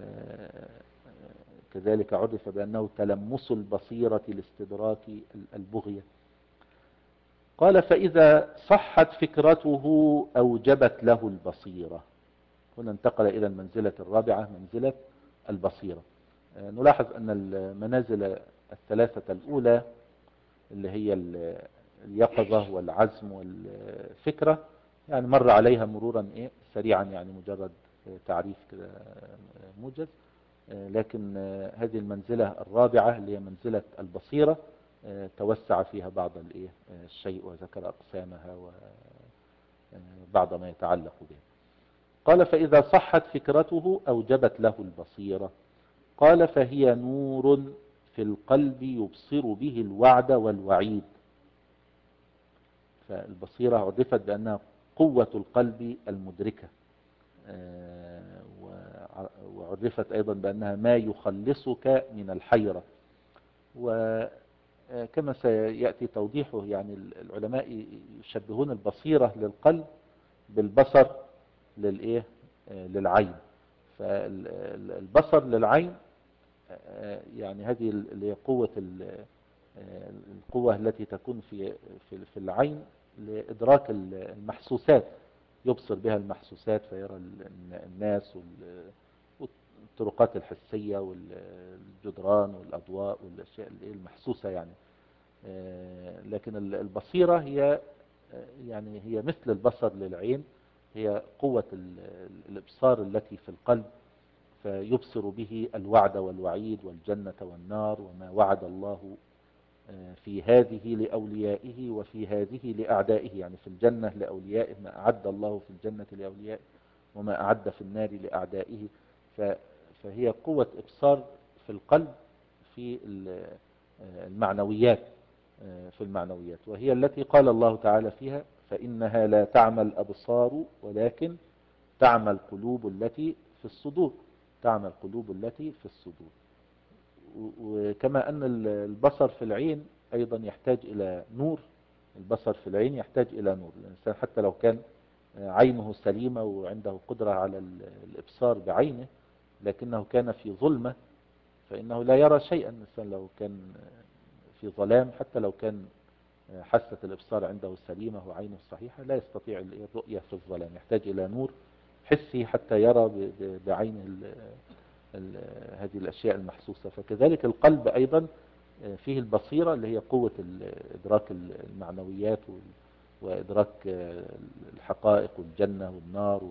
كذلك عرف بأنه تلمس البصيرة لاستدراك البغية. قال فإذا صحت فكرته أوجبت له البصيرة. هنا انتقل إلى المنزلة الرابعة، منزلة البصيرة. نلاحظ أن المنازل الثلاثة الأولى اللي هي اليقظة والعزم والفكرة يعني مر عليها مرورا إيه سريعا، يعني مجرد تعريف كده موجز. لكن هذه المنزلة الرابعة اللي هي منزلة البصيرة توسع فيها بعض الايه الشيء وذكر أقسامها وبعض ما يتعلق به. قال فإذا صحت فكرته أوجبت له البصيرة. قال فهي نور في القلب يبصر به الوعد والوعيد. فالبصيرة عرفت بأنها قوة القلب المدركة، وعرفت أيضا بأنها ما يخلصك من الحيرة. كما سيأتي توضيحه، يعني العلماء يشبهون البصيرة للقلب بالبصر للإيه للعين. فالبصر للعين يعني هذه اللي هي قوة القوة التي تكون في في العين لإدراك المحسوسات، يبصر بها المحسوسات فيرى الناس والطرقات الحسية والجدران والأضواء والأشياء المحسوسة يعني. لكن البصيرة هي يعني هي مثل البصر للعين، هي قوة الإبصار التي في القلب، فيبصر به الوعد والوعيد والجنة والنار وما وعد الله في هذه لأوليائه وفي هذه لأعدائه. يعني في الجنة لأوليائه ما أعد الله في الجنة لأوليائه وما أعد في النار لأعدائه. فهي قوة إبصار في القلب في المعنويات في المعنويات وهي التي قال الله تعالى فيها فإنها لا تعمى الأبصار ولكن تعمى القلوب التي في الصدور تعمى القلوب التي في الصدور. وكما أن البصر في العين أيضا يحتاج إلى نور، البصر في العين يحتاج إلى نور. الإنسان حتى لو كان عينه سليمة وعنده قدرة على الإبصار بعينه لكنه كان في ظلمة فإنه لا يرى شيئا. الإنسان لو كان في ظلام حتى لو كان حاسة الإبصار عنده سليمة وعينه صحيحة لا يستطيع الرؤية في الظلام، يحتاج إلى نور حسي حتى يرى بعين هذه الأشياء المحسوسة. فكذلك القلب أيضا فيه البصيرة اللي هي قوة إدراك المعنويات وإدراك الحقائق والجنة والنار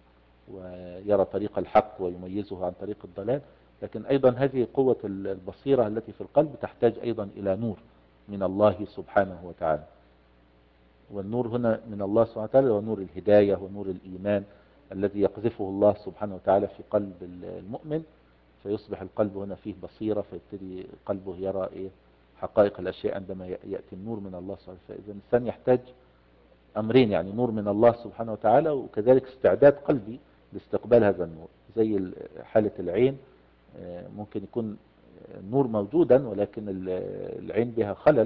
ويرى طريق الحق ويميزه عن طريق الضلال. لكن أيضا هذه قوة البصيرة التي في القلب تحتاج أيضا إلى نور من الله سبحانه وتعالى. والنور هنا من الله سبحانه وتعالى هو نور الهداية ونور الإيمان الذي يقذفه الله سبحانه وتعالى في قلب المؤمن، فيصبح القلب هنا فيه بصيرة، فيبتدي قلبه يرى إيه حقائق الأشياء عندما يأتي النور من الله سبحانه وتعالى. فإذا الإنسان يحتاج أمرين، يعني نور من الله سبحانه وتعالى وكذلك استعداد قلبي لاستقبال هذا النور. زي حالة العين ممكن يكون النور موجودا ولكن العين بها خلل،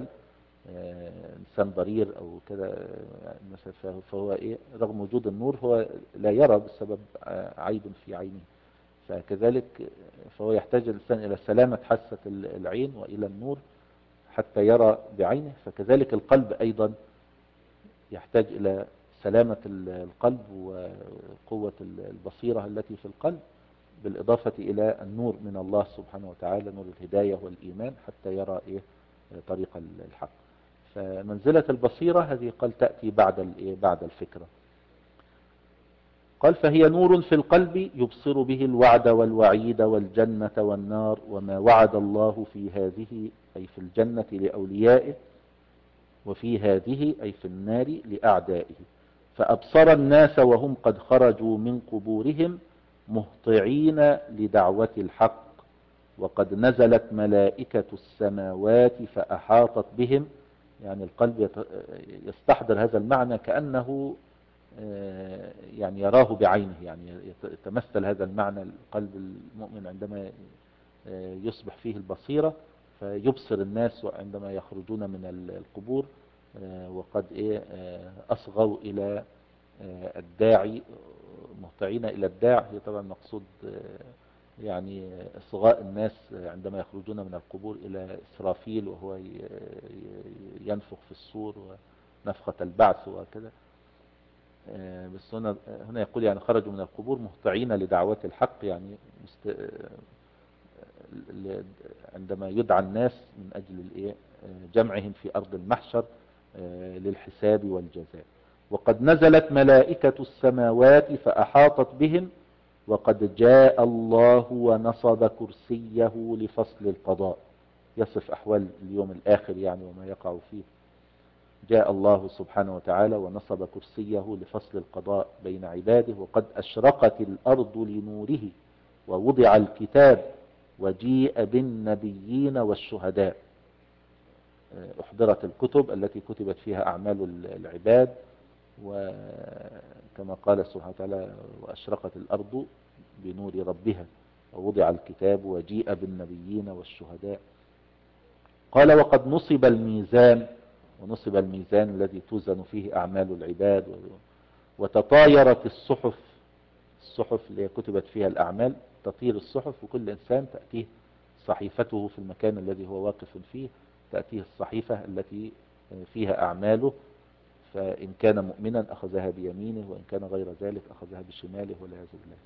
إنسان ضرير أو كذا مثلا، فهو إيه رغم وجود النور هو لا يرى بسبب عيب في عينه. فكذلك فهو يحتاج الإنسان إلى سلامة حاسة العين وإلى النور حتى يرى بعينه. فكذلك القلب أيضا يحتاج إلى سلامة القلب وقوة البصيرة التي في القلب بالإضافة إلى النور من الله سبحانه وتعالى، نور الهداية والإيمان حتى يرى إيه طريق الحق. فمنزلة البصيرة هذه قال تأتي بعد الإيه بعد الفكرة. قال فهي نور في القلب يبصر به الوعد والوعيد والجنة والنار وما وعد الله في هذه أي في الجنة لأوليائه وفي هذه أي في النار لأعدائه. فأبصر الناس وهم قد خرجوا من قبورهم مهطعين لدعوة الحق وقد نزلت ملائكة السماوات فأحاطت بهم. يعني القلب يستحضر هذا المعنى كأنه يعني يراه بعينه، يعني يتمثل هذا المعنى القلب المؤمن عندما يصبح فيه البصيرة فيبصر الناس عندما يخرجون من القبور وقد إيه أصغوا إلى الداعي، مهطعين إلى الداع. هي طبعا مقصود يعني إصغاء الناس عندما يخرجون من القبور إلى إسرافيل وهو ينفخ في الصور ونفخة البعث وكذا. بس هنا هنا يقول يعني خرجوا من القبور مهطعين لدعوة الحق، يعني مست... عندما يدعى الناس من أجل الإيه جمعهم في أرض المحشر للحساب والجزاء. وقد نزلت ملائكة السماوات فأحاطت بهم وقد جاء الله ونصب كرسيه لفصل القضاء. يصف أحوال اليوم الآخر يعني وما يقع فيه. جاء الله سبحانه وتعالى ونصب كرسيه لفصل القضاء بين عباده وقد أشرقت الأرض لنوره ووضع الكتاب وجيء بالنبيين والشهداء. أحضرت الكتب التي كتبت فيها أعمال العباد، وكما قال سبحانه وتعالى وأشرقت الأرض بنور ربها ووضع الكتاب وجيء بالنبيين والشهداء. قال وقد نصب الميزان، ونصب الميزان الذي توزن فيه أعمال العباد، وتطايرت الصحف، الصحف اللي كتبت فيها الأعمال تطير الصحف، وكل إنسان تأتيه صحيفته في المكان الذي هو واقف فيه، تأتيه الصحيفة التي فيها أعماله، فإن كان مؤمنا أخذها بيمينه، وإن كان غير ذلك أخذها بشماله والعياذ بالله.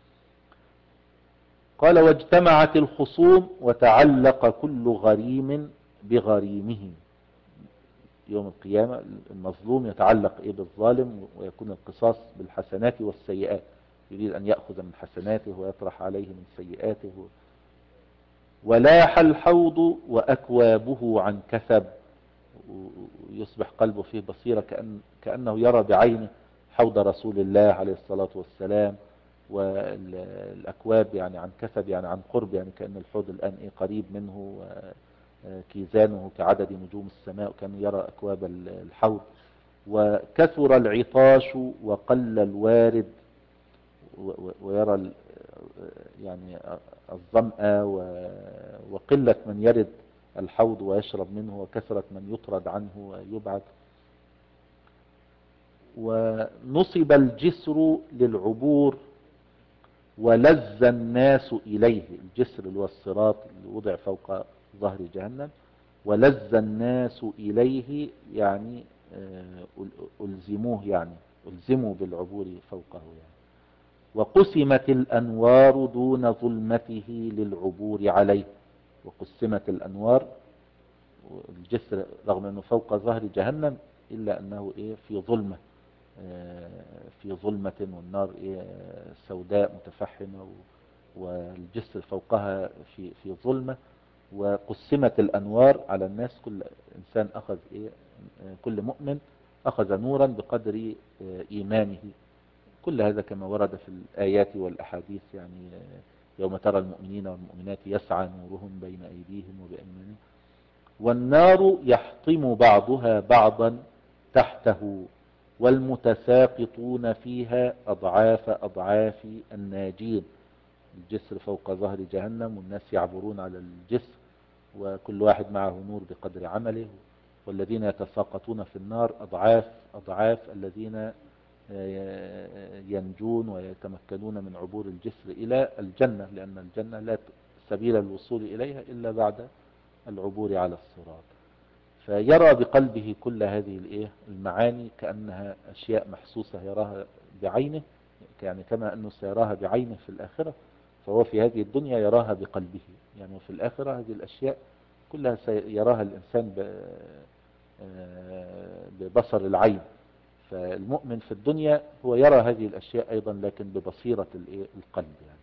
قال واجتمعت الخصوم وتعلق كل غريم بغريمه. يوم القيامة المظلوم يتعلق إيه بالظالم، ويكون القصاص بالحسنات والسيئات، يريد أن يأخذ من حسناته ويطرح عليه من سيئاته. ولاح الحوض وأكوابه عن كثب، ويصبح قلبه فيه بصيرة، كأن كأنه يرى بعينه حوض رسول الله عليه الصلاة والسلام، والأكواب يعني عن كثب يعني عن قرب، يعني كأن الحوض الآن إيه قريب منه، كيزانه كعدد نجوم السماء، وكان يرى أكواب الحوض. وكثر العطاش وقل الوارد، ويرى يعني الظمأ وقلة من يرد الحوض ويشرب منه، وكثرة من يطرد عنه ويبعد. ونصب الجسر للعبور ولز الناس إليه، الجسر اللي هو الصراط اللي وضع فوق ظهر جهنم، ولز الناس إليه يعني ألزموه، يعني ألزموا بالعبور فوقه يعني. وقسمت الأنوار دون ظلمته للعبور عليه، وقسمت الأنوار، الجسر رغم أنه فوق ظهر جهنم إلا أنه إيه في ظلمة، في ظلمة، والنار إيه سوداء متفحمة، والجسر فوقها في في ظلمة. وقسمت الأنوار على الناس، كل إنسان أخذ إيه، كل مؤمن أخذ نورا بقدر إيمانه. كل هذا كما ورد في الآيات والأحاديث، يعني يوم ترى المؤمنين والمؤمنات يسعى نورهم بين أيديهم وبأيمانهم. والنار يحطم بعضها بعضا تحته، والمتساقطون فيها أضعاف أضعاف الناجين. الجسر فوق ظهر جهنم، والناس يعبرون على الجسر، وكل واحد معه نور بقدر عمله. والذين يتساقطون في النار أضعاف أضعاف الذين ينجون ويتمكنون من عبور الجسر إلى الجنة، لأن الجنة لا سبيل الوصول إليها إلا بعد العبور على الصراط. فيرى بقلبه كل هذه الايه المعاني كأنها أشياء محسوسة يراها بعينه، يعني كما أنه سيراها بعينه في الآخرة، فهو في هذه الدنيا يراها بقلبه، يعني في الآخرة هذه الأشياء كلها سيراها الإنسان ببصر العين. فالمؤمن في الدنيا هو يرى هذه الأشياء أيضا، لكن ببصيرة القلب يعني.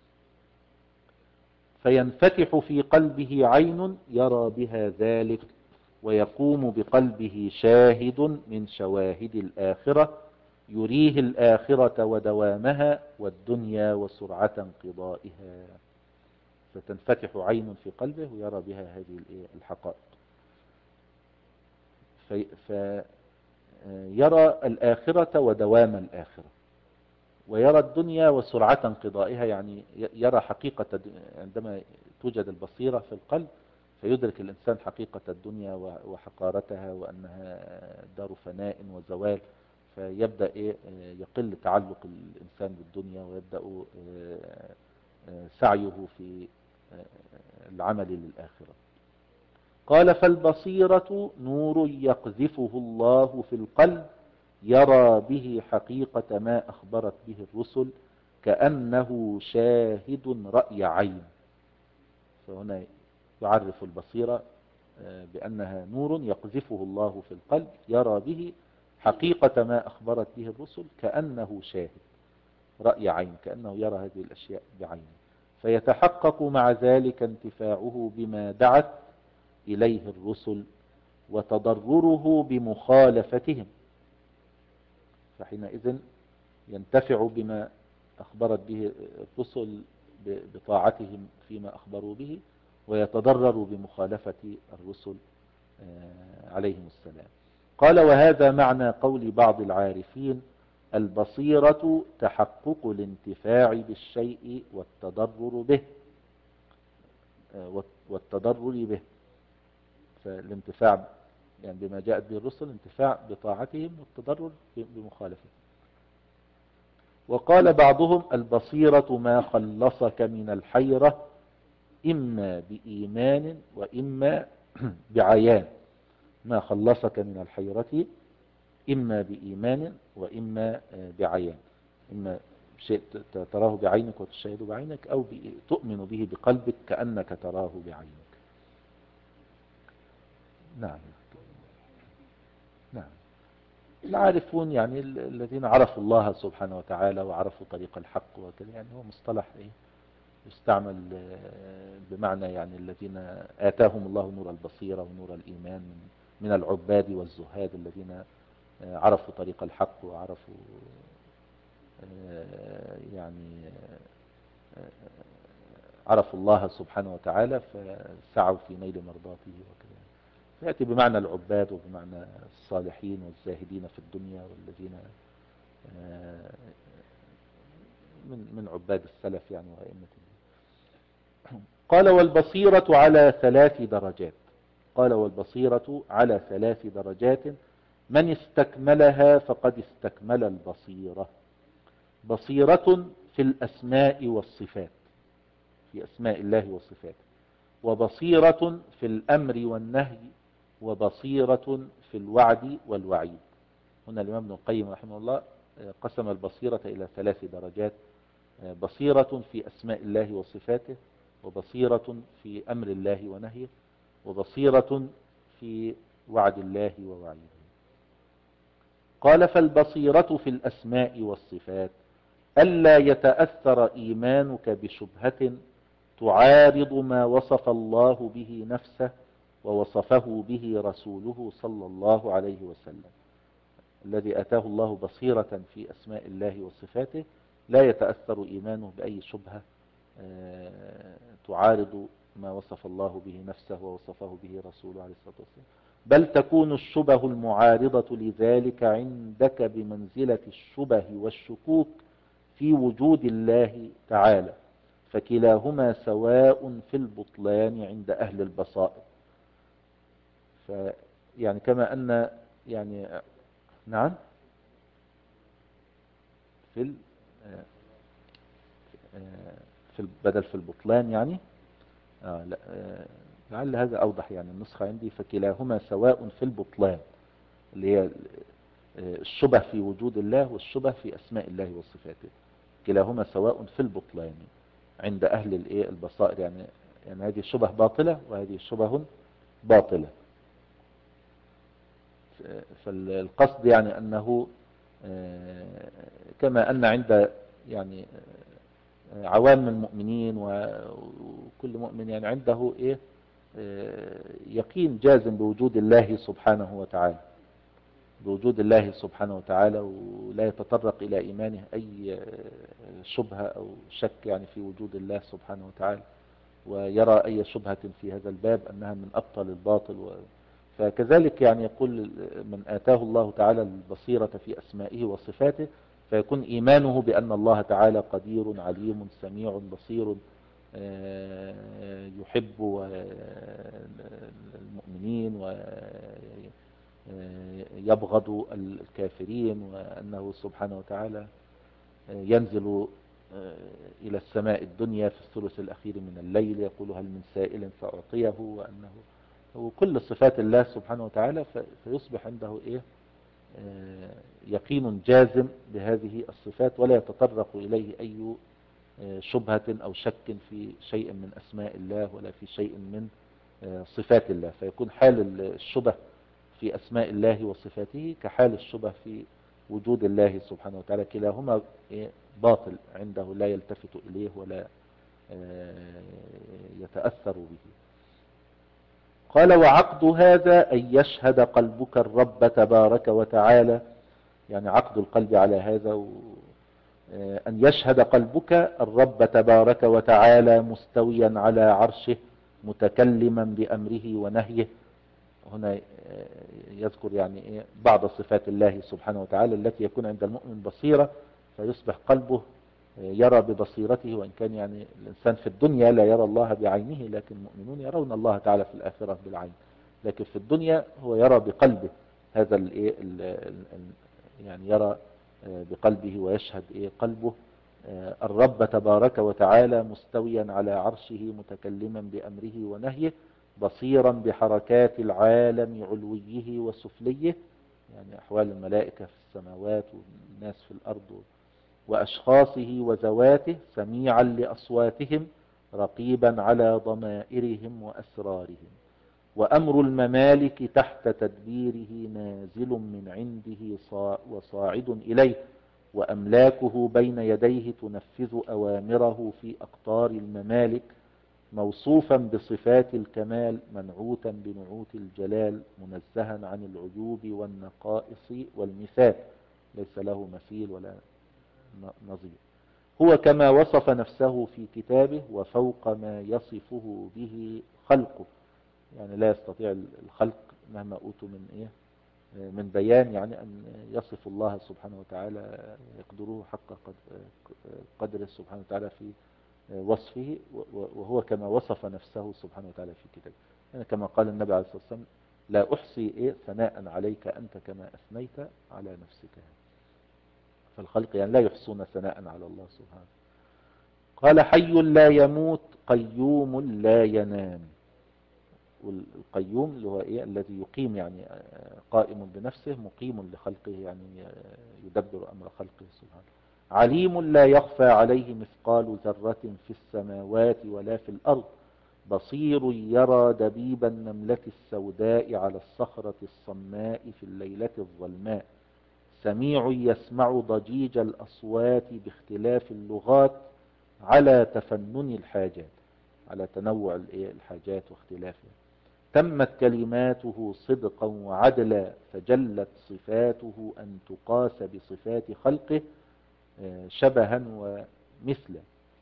فينفتح في قلبه عين يرى بها ذلك، ويقوم بقلبه شاهد من شواهد الآخرة يريه الآخرة ودوامها والدنيا وسرعة انقضائها. فتنفتح عين في قلبه ويرى بها هذه الحقائق، فيرى الآخرة ودوام الآخرة، ويرى الدنيا وسرعة انقضائها، يعني يرى حقيقة عندما توجد البصيرة في القلب، فيدرك الإنسان حقيقة الدنيا وحقارتها، وأنها دار فناء وزوال، فيبدأ يقل تعلق الإنسان بالدنيا، ويبدأ سعيه في العمل للآخرة. قال فالبصيرة نور يقذفه الله في القلب يرى به حقيقة ما أخبرت به الرسل، كأنه شاهد رأي عين. فهنا يعرف البصيرة بأنها نور يقذفه الله في القلب يرى به حقيقة ما أخبرت به الرسل، كأنه شاهد رأي عين، كأنه يرى هذه الأشياء بعينه، فيتحقق مع ذلك انتفاعه بما دعت إليه الرسل وتضرره بمخالفتهم، فحينئذ ينتفع بما أخبرت به الرسل بطاعتهم فيما أخبروا به، ويتضرر بمخالفة الرسل عليهم السلام. قال وهذا معنى قول بعض العارفين البصيرة تحقق الانتفاع بالشيء والتضرر به والتضرر به فالانتفاع يعني بما جاءت به الرسل انتفاع بطاعتهم والتضرر بمخالفه. وقال بعضهم البصيرة ما خلصك من الحيرة إما بإيمان وإما بعيان. ما خلصك من الحيرة إما بإيمان وإما بعيان، إما شيء تراه بعينك وتشاهد بعينك، أو تؤمن به بقلبك كأنك تراه بعينك. نعم نعم. العارفون يعني الذين عرفوا الله سبحانه وتعالى وعرفوا طريق الحق وكذا، يعني هو مصطلح إيه يستعمل بمعنى يعني الذين آتاهم الله نور البصيرة ونور الإيمان من من العباد والزهاد الذين عرفوا طريق الحق وعرفوا يعني عرفوا الله سبحانه وتعالى فسعوا في نيل مرضاته وكذا. فيأتي بمعنى العباد وبمعنى الصالحين والزاهدين في الدنيا والذين من من عباد السلف يعني وأئمة. قال والبصيرة على ثلاث درجات. قال والبصيرة على ثلاث درجات من استكملها فقد استكمل البصيرة. بصيرة في الأسماء والصفات، في أسماء الله وصفاته، وبصيرة في الأمر والنهي، وبصيرة في الوعد والوعيد. هنا الإمام ابن القيم رحمه الله قسم البصيرة إلى ثلاث درجات: بصيرة في أسماء الله وصفاته، وبصيرة في أمر الله ونهيه، وبصيرة في وعد الله ووعيده. قال فالبصيرة في الأسماء والصفات ألا يتأثر إيمانك بشبهة تعارض ما وصف الله به نفسه ووصفه به رسوله صلى الله عليه وسلم. الذي أتاه الله بصيرة في أسماء الله وصفاته لا يتأثر إيمانه بأي شبهة تعارض ما وصف الله به نفسه ووصفه به رسوله عليه الصلاة والسلام، بل تكون الشبه المعارضة لذلك عندك بمنزلة الشبه والشكوك في وجود الله تعالى، فكلاهما سواء في البطلان عند أهل البصائر. فيعني كما أن يعني نعم في في بدل في البطلان يعني آه لا آه لعل هذا أوضح يعني النسخة عندي فكلاهما سواء في البطلان، اللي هي الشبه في وجود الله والشبه في أسماء الله وصفاته، كلاهما سواء في البطلان عند أهل الايه البصائر. يعني يعني هذه الشبه باطلة وهذه الشبه باطلة. فالقصد يعني أنه كما أن عند يعني عوام المؤمنين وكل مؤمن يعني عنده إيه يقين جازم بوجود الله سبحانه وتعالى، بوجود الله سبحانه وتعالى، ولا يتطرق إلى إيمانه أي شبهة أو شك يعني في وجود الله سبحانه وتعالى، ويرى أي شبهة في هذا الباب أنها من أبطل الباطل. فكذلك يعني يقول من آتاه الله تعالى البصيرة في أسمائه وصفاته فيكون إيمانه بأن الله تعالى قدير عليم سميع بصير يحب المؤمنين ويبغض الكافرين، وأنه سبحانه وتعالى ينزل إلى السماء الدنيا في الثلث الأخير من الليل يقول هل من سائل فأعطيه، وأنه وكل صفات الله سبحانه وتعالى، فيصبح عنده إيه يقين جازم بهذه الصفات ولا يتطرق إليه أي شبهة أو شك في شيء من أسماء الله ولا في شيء من صفات الله. فيكون حال الشبه في أسماء الله وصفاته كحال الشبه في وجود الله سبحانه وتعالى، كلاهما باطل عنده لا يلتفت إليه ولا يتأثر به. قال وعقد هذا أن يشهد قلبك الرب تبارك وتعالى، يعني عقد القلب على هذا أن يشهد قلبك الرب تبارك وتعالى مستويا على عرشه متكلما بأمره ونهيه. هنا يذكر يعني بعض صفات الله سبحانه وتعالى التي يكون عند المؤمن بصيرة فيصبح قلبه يرى ببصيرته، وإن كان يعني الإنسان في الدنيا لا يرى الله بعينه، لكن المؤمنون يرون الله تعالى في الآخرة بالعين. لكن في الدنيا هو يرى بقلبه هذا الايه ال- ال- ال- يعني يرى بقلبه ويشهد ايه قلبه الرب تبارك وتعالى مستويا على عرشه متكلما بأمره ونهيه بصيرا بحركات العالم علويه وسفليه، يعني أحوال الملائكة في السماوات والناس في الأرض وأشخاصه وذواته، سميعا لأصواتهم رقيبا على ضمائرهم وأسرارهم، وأمر الممالك تحت تدبيره نازل من عنده وصاعد إليه، وأملاكه بين يديه تنفذ أوامره في أقطار الممالك، موصوفا بصفات الكمال منعوتا بنعوت الجلال، منزها عن العيوب والنقائص والمثال، ليس له مثيل ولا نظير. هو كما وصف نفسه في كتابه وفوق ما يصفه به خلقه، يعني لا يستطيع الخلق مهما أوتوا من إيه من بيان يعني أن يصف الله سبحانه وتعالى يقدروه حق قدره سبحانه وتعالى في وصفه، وهو كما وصف نفسه سبحانه وتعالى في كتابه. يعني كما قال النبي عليه الصلاة والسلام لا أحصي إيه ثناء عليك أنت كما أثنيت على نفسك. فالخلق يعني لا يحصون ثناء على الله سبحانه. قال حي لا يموت قيوم لا ينام. والقيوم اللي هو إيه الذي يقيم، يعني قائم بنفسه مقيم لخلقه، يعني يدبر أمر خلقه سبحانه. عليم لا يخفى عليه مثقال ذرة في السماوات ولا في الأرض، بصير يرى دبيب النملة السوداء على الصخرة الصماء في الليلة الظلماء، سميع يسمع ضجيج الأصوات باختلاف اللغات على تفنن الحاجات، على تنوع الحاجات واختلافها. تمت كلماته صدقا وعدلا، فجلت صفاته أن تقاس بصفات خلقه شبها ومثلا،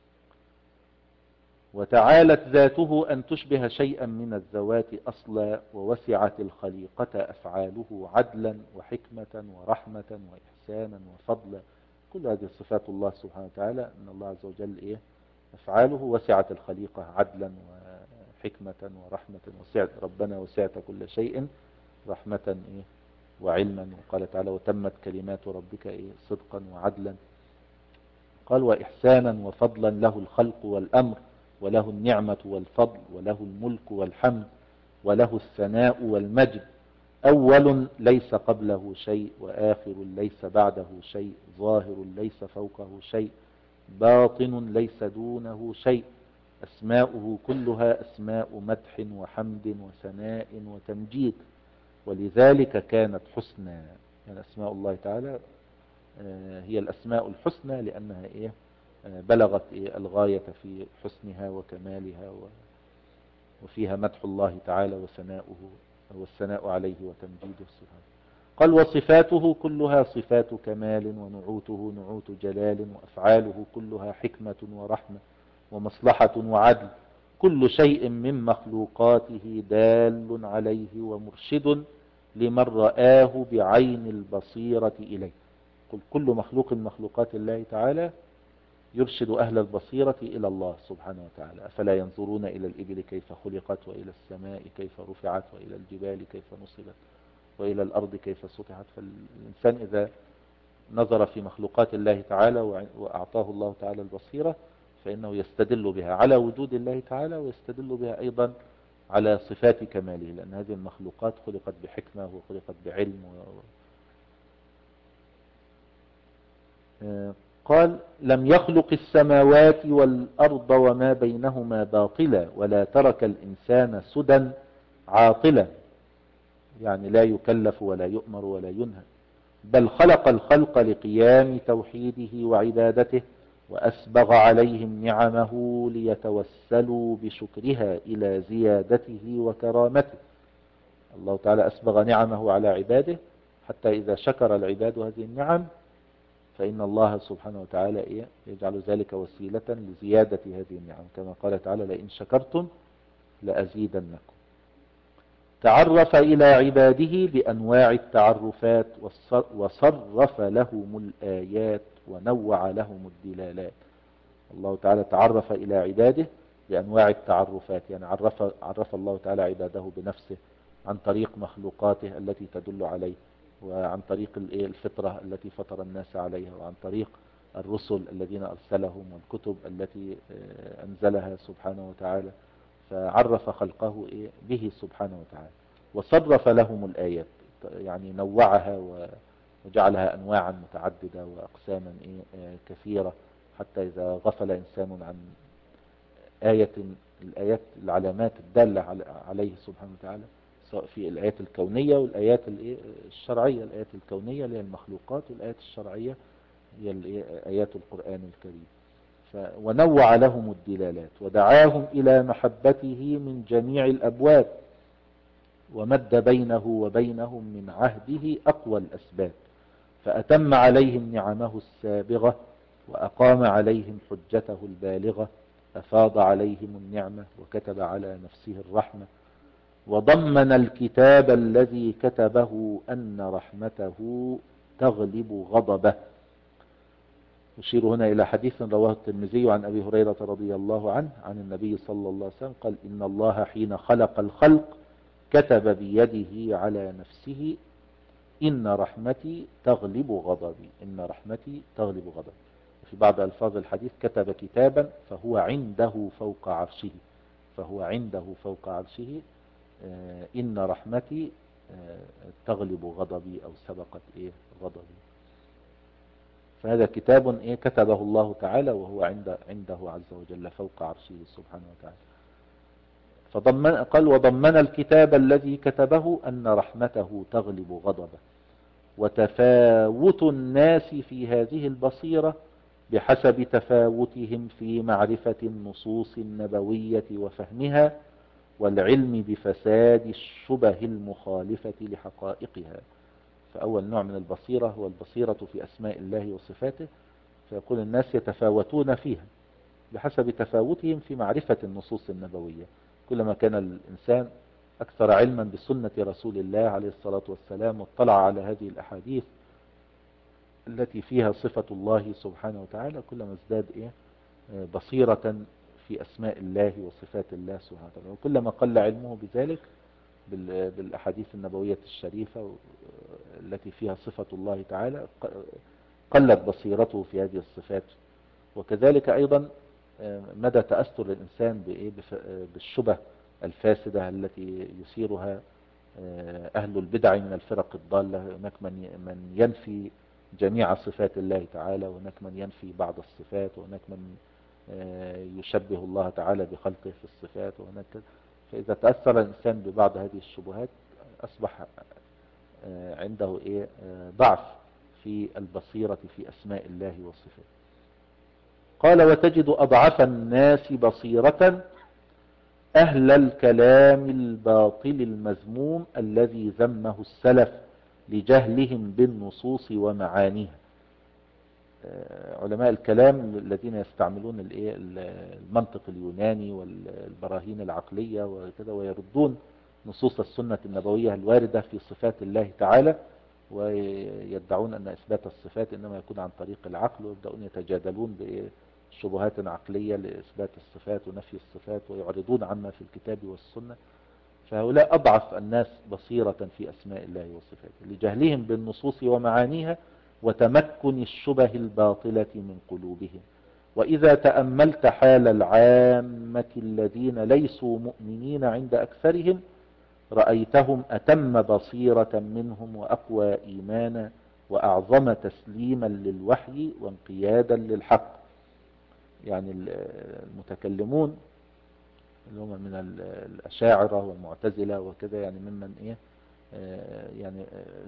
وتعالت ذاته أن تشبه شيئا من الذوات أصلا، ووسعت الخليقة أفعاله عدلا وحكمة ورحمة وإحسانا وفضلا. كل هذه صفات الله سبحانه وتعالى، أن الله عز وجل إيه أفعاله وسعت الخليقة عدلا وحكمة ورحمة، وسعت ربنا وسعت كل شيء رحمة إيه وعلما. وقال تعالى وتمت كلمات ربك إيه صدقا وعدلا. قال وإحسانا وفضلا، له الخلق والأمر، وله النعمة والفضل، وله الملك والحمد، وله الثناء والمجد، أول ليس قبله شيء، وآخر ليس بعده شيء، ظاهر ليس فوقه شيء، باطن ليس دونه شيء، أسماؤه كلها أسماء مدح وحمد وثناء وتمجيد، ولذلك كانت حسنى. يعني أسماء الله تعالى هي الأسماء الحسنى لأنها إيه بلغت إيه الغاية في حسنها وكمالها، وفيها مدح الله تعالى وثناؤه والثناء عليه وتمجيده سبحانه. قال وصفاته كلها صفات كمال، ونعوته نعوت جلال، وأفعاله كلها حكمة ورحمة ومصلحة وعدل، كل شيء من مخلوقاته دال عليه ومرشد لمن رآه بعين البصيرة إليه. قل كل مخلوق من مخلوقات الله تعالى يرشد أهل البصيرة إلى الله سبحانه وتعالى. أفلا ينظرون إلى الإبل كيف خلقت، وإلى السماء كيف رفعت، وإلى الجبال كيف نصبت، وإلى الأرض كيف سطحت. فالإنسان إذا نظر في مخلوقات الله تعالى وأعطاه الله تعالى البصيرة، فإنه يستدل بها على وجود الله تعالى، ويستدل بها أيضا على صفات كماله، لأن هذه المخلوقات خلقت بحكمة وخلقت بعلم. قال لم يخلق السماوات والأرض وما بينهما باطلا، ولا ترك الإنسان سدى عاطلا، يعني لا يكلف ولا يؤمر ولا ينهى، بل خلق الخلق لقيام توحيده وعبادته، وأسبغ عليهم نعمه ليتوسلوا بشكرها إلى زيادته وكرامته. الله تعالى أسبغ نعمه على عباده حتى إذا شكر العباد هذه النعم فإن الله سبحانه وتعالى يجعل ذلك وسيلة لزيادة هذه النعم، كما قال تعالى لئن شكرتم لأزيدنكم. تعرف إلى عباده بأنواع التعرفات، وصرف لهم الآيات ونوع لهم الدلالات. الله تعالى تعرف إلى عباده بأنواع التعرفات، يعني عرف, عرف الله تعالى عباده بنفسه، عن طريق مخلوقاته التي تدل عليه، وعن طريق الفطرة التي فطر الناس عليها، وعن طريق الرسل الذين أرسلهم والكتب التي أنزلها سبحانه وتعالى. فعرف خلقه به سبحانه وتعالى، وصرف لهم الآيات، يعني نوعها وجعلها أنواعا متعددة وأقساما كثيرة، حتى إذا غفل إنسان عن آية الآيات العلامات الدالة عليه سبحانه وتعالى، سواء في الآيات الكونية والآيات الشرعية. الآيات الكونية اللي هي المخلوقات، والآيات الشرعية هي آيات القرآن الكريم. ونوع لهم الدلالات، ودعاهم إلى محبته من جميع الأبواب، ومد بينه وبينهم من عهده أقوى الأسباب، فأتم عليهم نعمه السابغة، وأقام عليهم حجته البالغة، أفاض عليهم النعمة، وكتب على نفسه الرحمة، وضمن الكتاب الذي كتبه أن رحمته تغلب غضبه. يشير هنا إلى حديث رواه الترمذي عن أبي هريرة رضي الله عنه عن النبي صلى الله عليه وسلم قال: إن الله حين خلق الخلق كتب بيده على نفسه إن رحمتي تغلب غضبي، إن رحمتي تغلب غضبي. في بعض ألفاظ الحديث كتب كتابا فهو عنده فوق عرشه، فهو عنده فوق عرشه إن رحمتي تغلب غضبي، أو سبقت إيه غضبي. فهذا كتاب إيه كتبه الله تعالى وهو عند عنده عز وجل فوق عرشه سبحانه وتعالى. فضمن قال: وضمن الكتاب الذي كتبه أن رحمته تغلب غضبه. وتفاوت الناس في هذه البصيرة بحسب تفاوتهم في معرفة النصوص النبوية وفهمها، والعلم بفساد الشبه المخالفة لحقائقها. فأول نوع من البصيرة هو البصيرة في أسماء الله وصفاته، فيقول الناس يتفاوتون فيها بحسب تفاوتهم في معرفة النصوص النبوية. كلما كان الإنسان أكثر علما بسنة رسول الله عليه الصلاة والسلام، واطلع على هذه الأحاديث التي فيها صفة الله سبحانه وتعالى، كلما ازداد إيه بصيرة في أسماء الله وصفات الله سبحانه وتعالى. وكلما قل علمه بذلك بالأحاديث النبوية الشريفة التي فيها صفة الله تعالى، قلت بصيرته في هذه الصفات. وكذلك أيضا مدى تأثر الإنسان بالشبه الفاسدة التي يثيرها أهل البدع من الفرق الضالة. هناك من ينفي جميع صفات الله تعالى، وهناك من ينفي بعض الصفات، وهناك من يشبه الله تعالى بخلقه في الصفات، وهناك. فإذا تأثر الإنسان ببعض هذه الشبهات أصبح عنده إيه ضعف في البصيرة في أسماء الله وصفاته. قال: وتجد أضعف الناس بصيرة أهل الكلام الباطل المذموم الذي ذمه السلف لجهلهم بالنصوص ومعانيها. علماء الكلام الذين يستعملون المنطق اليوناني والبراهين العقلية وكذا، ويردون نصوص السنة النبوية الواردة في صفات الله تعالى، ويدعون أن إثبات الصفات إنما يكون عن طريق العقل، ويبدأون يتجادلون بشبهات عقلية لإثبات الصفات ونفي الصفات، ويعرضون عما في الكتاب والسنة. فهؤلاء أضعف الناس بصيرة في أسماء الله وصفاته لجهلهم بالنصوص ومعانيها، وتمكن الشبه الباطلة من قلوبهم. وإذا تأملت حال العامة الذين ليسوا مؤمنين عند أكثرهم، رأيتهم أتم بصيرة منهم، وأقوى إيمانا، وأعظم تسليما للوحي، وانقيادا للحق. يعني المتكلمون اللي هم من الأشاعرة والمعتزلة وكذا، يعني ممن إيه يعني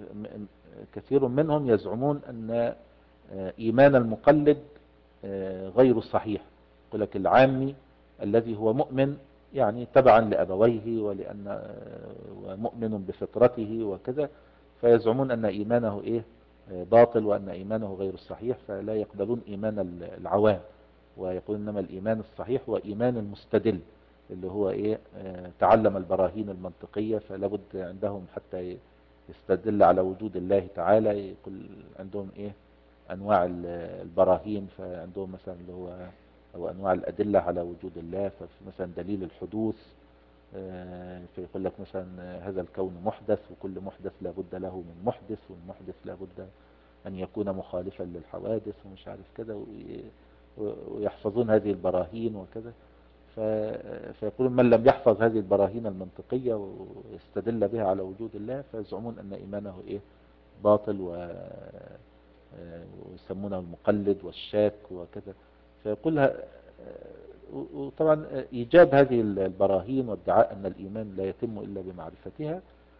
كثير منهم يزعمون أن إيمان المقلد غير صحيح. يقول لك العامي الذي هو مؤمن يعني تبعا لأبويه ولأن ومؤمن بفطرته وكذا، فيزعمون أن إيمانه إيه باطل، وأن إيمانه غير صحيح، فلا يقبلون إيمان العوام، ويقول إنما الإيمان الصحيح هو إيمان المستدل، اللي هو إيه تعلم البراهين المنطقية، فلابد عندهم حتى يستدل على وجود الله تعالى، يقول عندهم إيه أنواع البراهين، فعندهم مثلا اللي هو أو أنواع الأدلة على وجود الله. فمثلا دليل الحدوث آه، فيقول لك مثلا آه، هذا الكون محدث، وكل محدث لابد له من محدث، والمحدث لابد أن يكون مخالفا للحوادث ومش عارف كده، وي- ويحفظون هذه البراهين وكذا. ف- فيقولون من لم يحفظ هذه البراهين المنطقية ويستدل بها على وجود الله فيزعمون أن إيمانه إيه باطل، و آه، ويسمونه المقلد والشاك وكذا. فيقولها آه، وطبعا إيجاب هذه البراهين وادعاء أن الإيمان لا يتم إلا بمعرفتها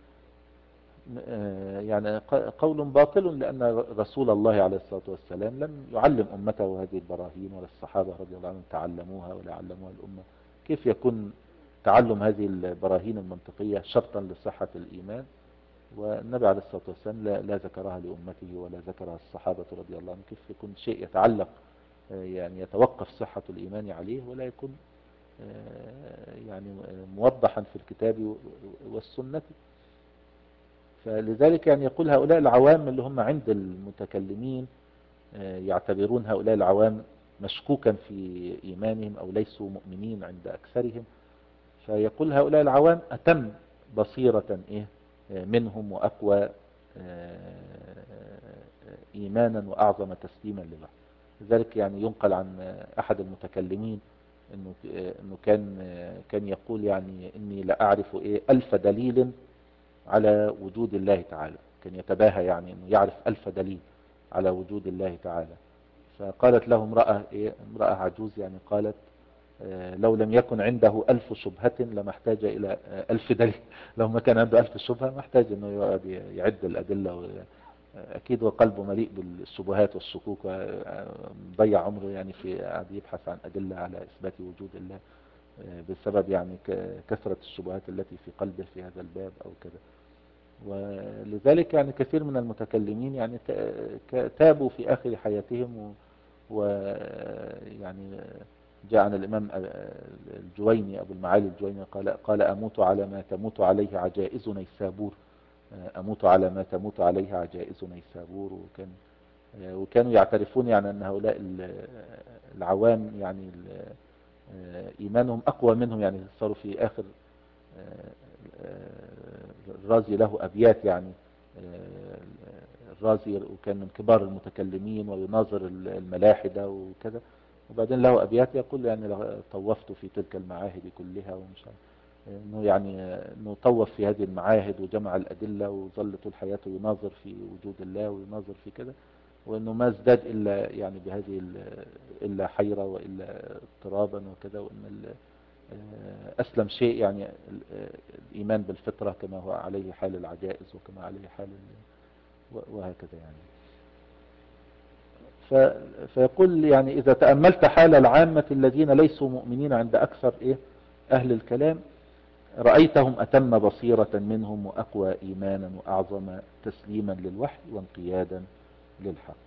آه، يعني ق- قول باطل، لأن رسول الله عليه الصلاة والسلام لم يعلم أمته هذه البراهين، ولا الصحابة رضي الله عنهم تعلموها ولا علموها الأمة. كيف يكون تعلم هذه البراهين المنطقية شرطا لصحة الإيمان، والنبي عليه الصلاة والسلام لا, لا ذكرها لأمته ولا ذكرها الصحابة رضي الله عنهم؟ كيف يكون شيء يتعلق آه، يعني يتوقف صحة الإيمان عليه، ولا يكون آه، يعني موضحا في الكتاب والسنة؟ فلذلك يعني يقول هؤلاء العوام اللي هم عند المتكلمين آه، يعتبرون هؤلاء العوام مشكوكا في إيمانهم أو ليسوا مؤمنين عند أكثرهم. فيقول هؤلاء العوام أتم بصيرة إيه آه، منهم، وأقوى آه، إيمانا وأعظم تسليما لله. لذلك يعني ينقل عن آه، أحد المتكلمين إنه آه، إنه كان آه، كان يقول يعني إني لأعرف إيه ألف دليل على وجود الله تعالى. كان يتباهى يعني انه يعرف ألف دليل على وجود الله تعالى. فقالت له امرأة إيه امرأة عجوز يعني قالت آه، لو لم يكن عنده ألف شبهة لما احتاج إلى آه، ألف دليل. لو ما كان عنده ألف شبهة ما احتاج انه يقعد يعد الأدلة و- أكيد وقلبه مليء بالشبهات والشكوك، وضيع عمره يعني في قاعد يبحث عن أدلة على إثبات وجود الله آه، بسبب يعني ك- كثرة الشبهات التي في قلبه في هذا الباب أو كذا. ولذلك يعني كثير من المتكلمين يعني ت- ك- تابوا في آخر حياتهم، ويعني جاء عن الإمام الجويني أبو المعالي الجويني قال قال أموت على ما تموت عليه عجائز نيسابور. أموت على ما تموت عليه عجائز نيسابور. وكان وكانوا يعترفون يعني أن هؤلاء ال- العوام يعني ال- إيمانهم أقوى منهم، يعني صاروا في آخر الرازي له أبيات يعني آه، الرازي وكان من كبار المتكلمين ويناظر الملاحدة وكذا. وبعدين له أبيات يقول يعني لو طوفت في تلك المعاهد كلها ومش عارف انه يعني انه طوف في هذه المعاهد وجمع الأدلة وظل طول حياته يناظر في وجود الله ويناظر في كذا، وانه ما ازداد الا يعني بهذه ال- الا حيرة والا اضطرابا وكذا، وان ال- آه، أسلم شيء يعني ال- آه، الإيمان بالفطرة كما هو عليه حال العجائز وكما عليه حال ال- و- وهكذا يعني. ف- فيقول يعني إذا تأملت حال العامة الذين ليسوا مؤمنين عند أكثر إيه أهل الكلام، رأيتهم أتم بصيرة منهم وأقوى إيمانا وأعظم تسليما للوحي وانقيادا للحق.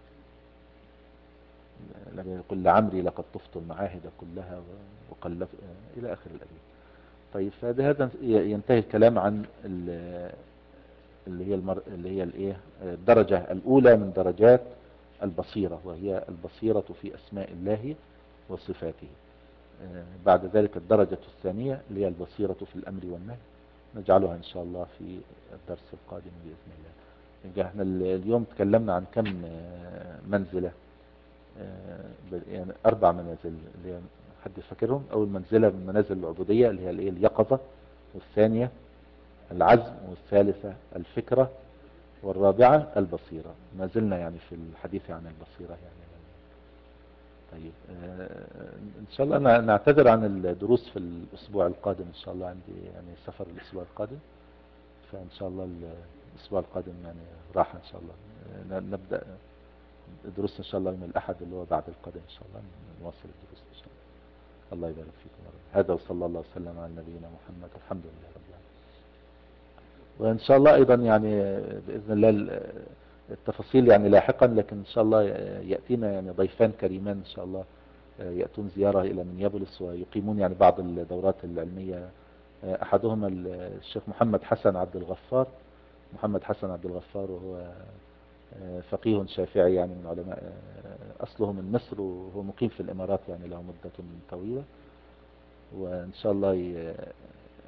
لما يقول لعمري لقد طفت المعاهد كلها وقلف إلى آخر الأبيات. طيب فبهذا ينتهي الكلام عن ال- اللي هي المر... اللي هي الايه الدرجة الأولى من درجات البصيرة، وهي البصيرة في أسماء الله وصفاته. آه، بعد ذلك الدرجة الثانية اللي هي البصيرة في الأمر والنهي، نجعلها إن شاء الله في الدرس القادم بإذن الله. يبقى احنا ال- اليوم تكلمنا عن كم آه، منزلة آه، ب- يعني أربع منازل اللي هي حد فاكرهم. أول منزلة من منازل العبودية اللي هي الايه اليقظة، والثانية العزم، والثالثة الفكرة، والرابعة البصيرة. ما زلنا يعني في الحديث عن البصيرة يعني. طيب آه، ان شاء الله انا نعتذر عن الدروس في الاسبوع القادم ان شاء الله، عندي يعني سفر الاسبوع القادم، فان شاء الله الاسبوع القادم يعني راحة ان شاء الله. آه، نبدأ الدروس ان شاء الله من الاحد اللي هو بعد القادم ان شاء الله، نواصل الدروس ان شاء الله. الله يبارك فيكم يا رب. هذا وصلى الله وسلم على نبينا محمد، الحمد لله رب العالمين. وإن شاء الله أيضا يعني بإذن الله التفاصيل يعني لاحقا، لكن إن شاء الله يأتينا يعني ضيفان كريمان إن شاء الله يأتون زيارة إلى منيابلس ويقيمون يعني بعض الدورات العلمية. أحدهما الشيخ محمد حسن عبد الغفار. محمد حسن عبد الغفار وهو فقيه شافعي يعني من علماء، أصله من مصر وهو مقيم في الإمارات يعني له مدة طويلة. وإن شاء الله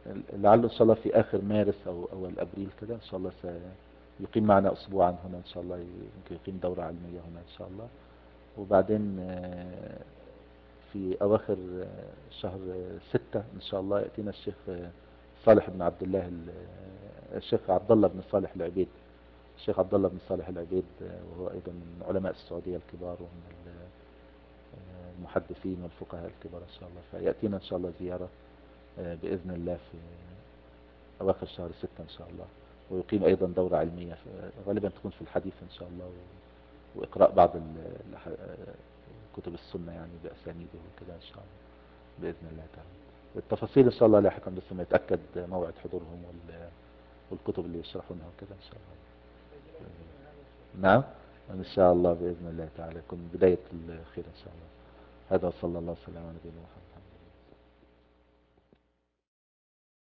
لعله إن شاء الله في آخر مارس أو أول أبريل كده إن شاء الله سيقيم معنا أسبوعا هنا إن شاء الله، يمكن يقيم دورة علمية هنا إن شاء الله. وبعدين آه، في أواخر آه، شهر ستة إن شاء الله يأتينا الشيخ آه، صالح بن عبد الله ال- آه، الشيخ عبد الله بن صالح العبيد. الشيخ عبد الله بن صالح العبيد آه، وهو أيضا من علماء السعودية الكبار ومن ال- آه، المحدثين والفقهاء الكبار إن شاء الله. فيأتينا إن شاء الله زيارة آه، بإذن الله في أواخر شهر ستة إن شاء الله. ويقيم أيضا دورة علمية في- غالبا تكون في الحديث إن شاء الله، و- وإقراء بعض ال- الح- آه، كتب السنة يعني بأسانيده وكذا إن شاء الله بإذن الله تعالى. التفاصيل إن شاء الله لاحقا بس ما يتأكد موعد حضورهم وال- والكتب اللي يشرحونها وكذا إن شاء الله. نعم إن شاء الله بإذن الله تعالى يكون بداية الخير إن شاء الله. هذا صلى الله وسلم على نبينا محمد.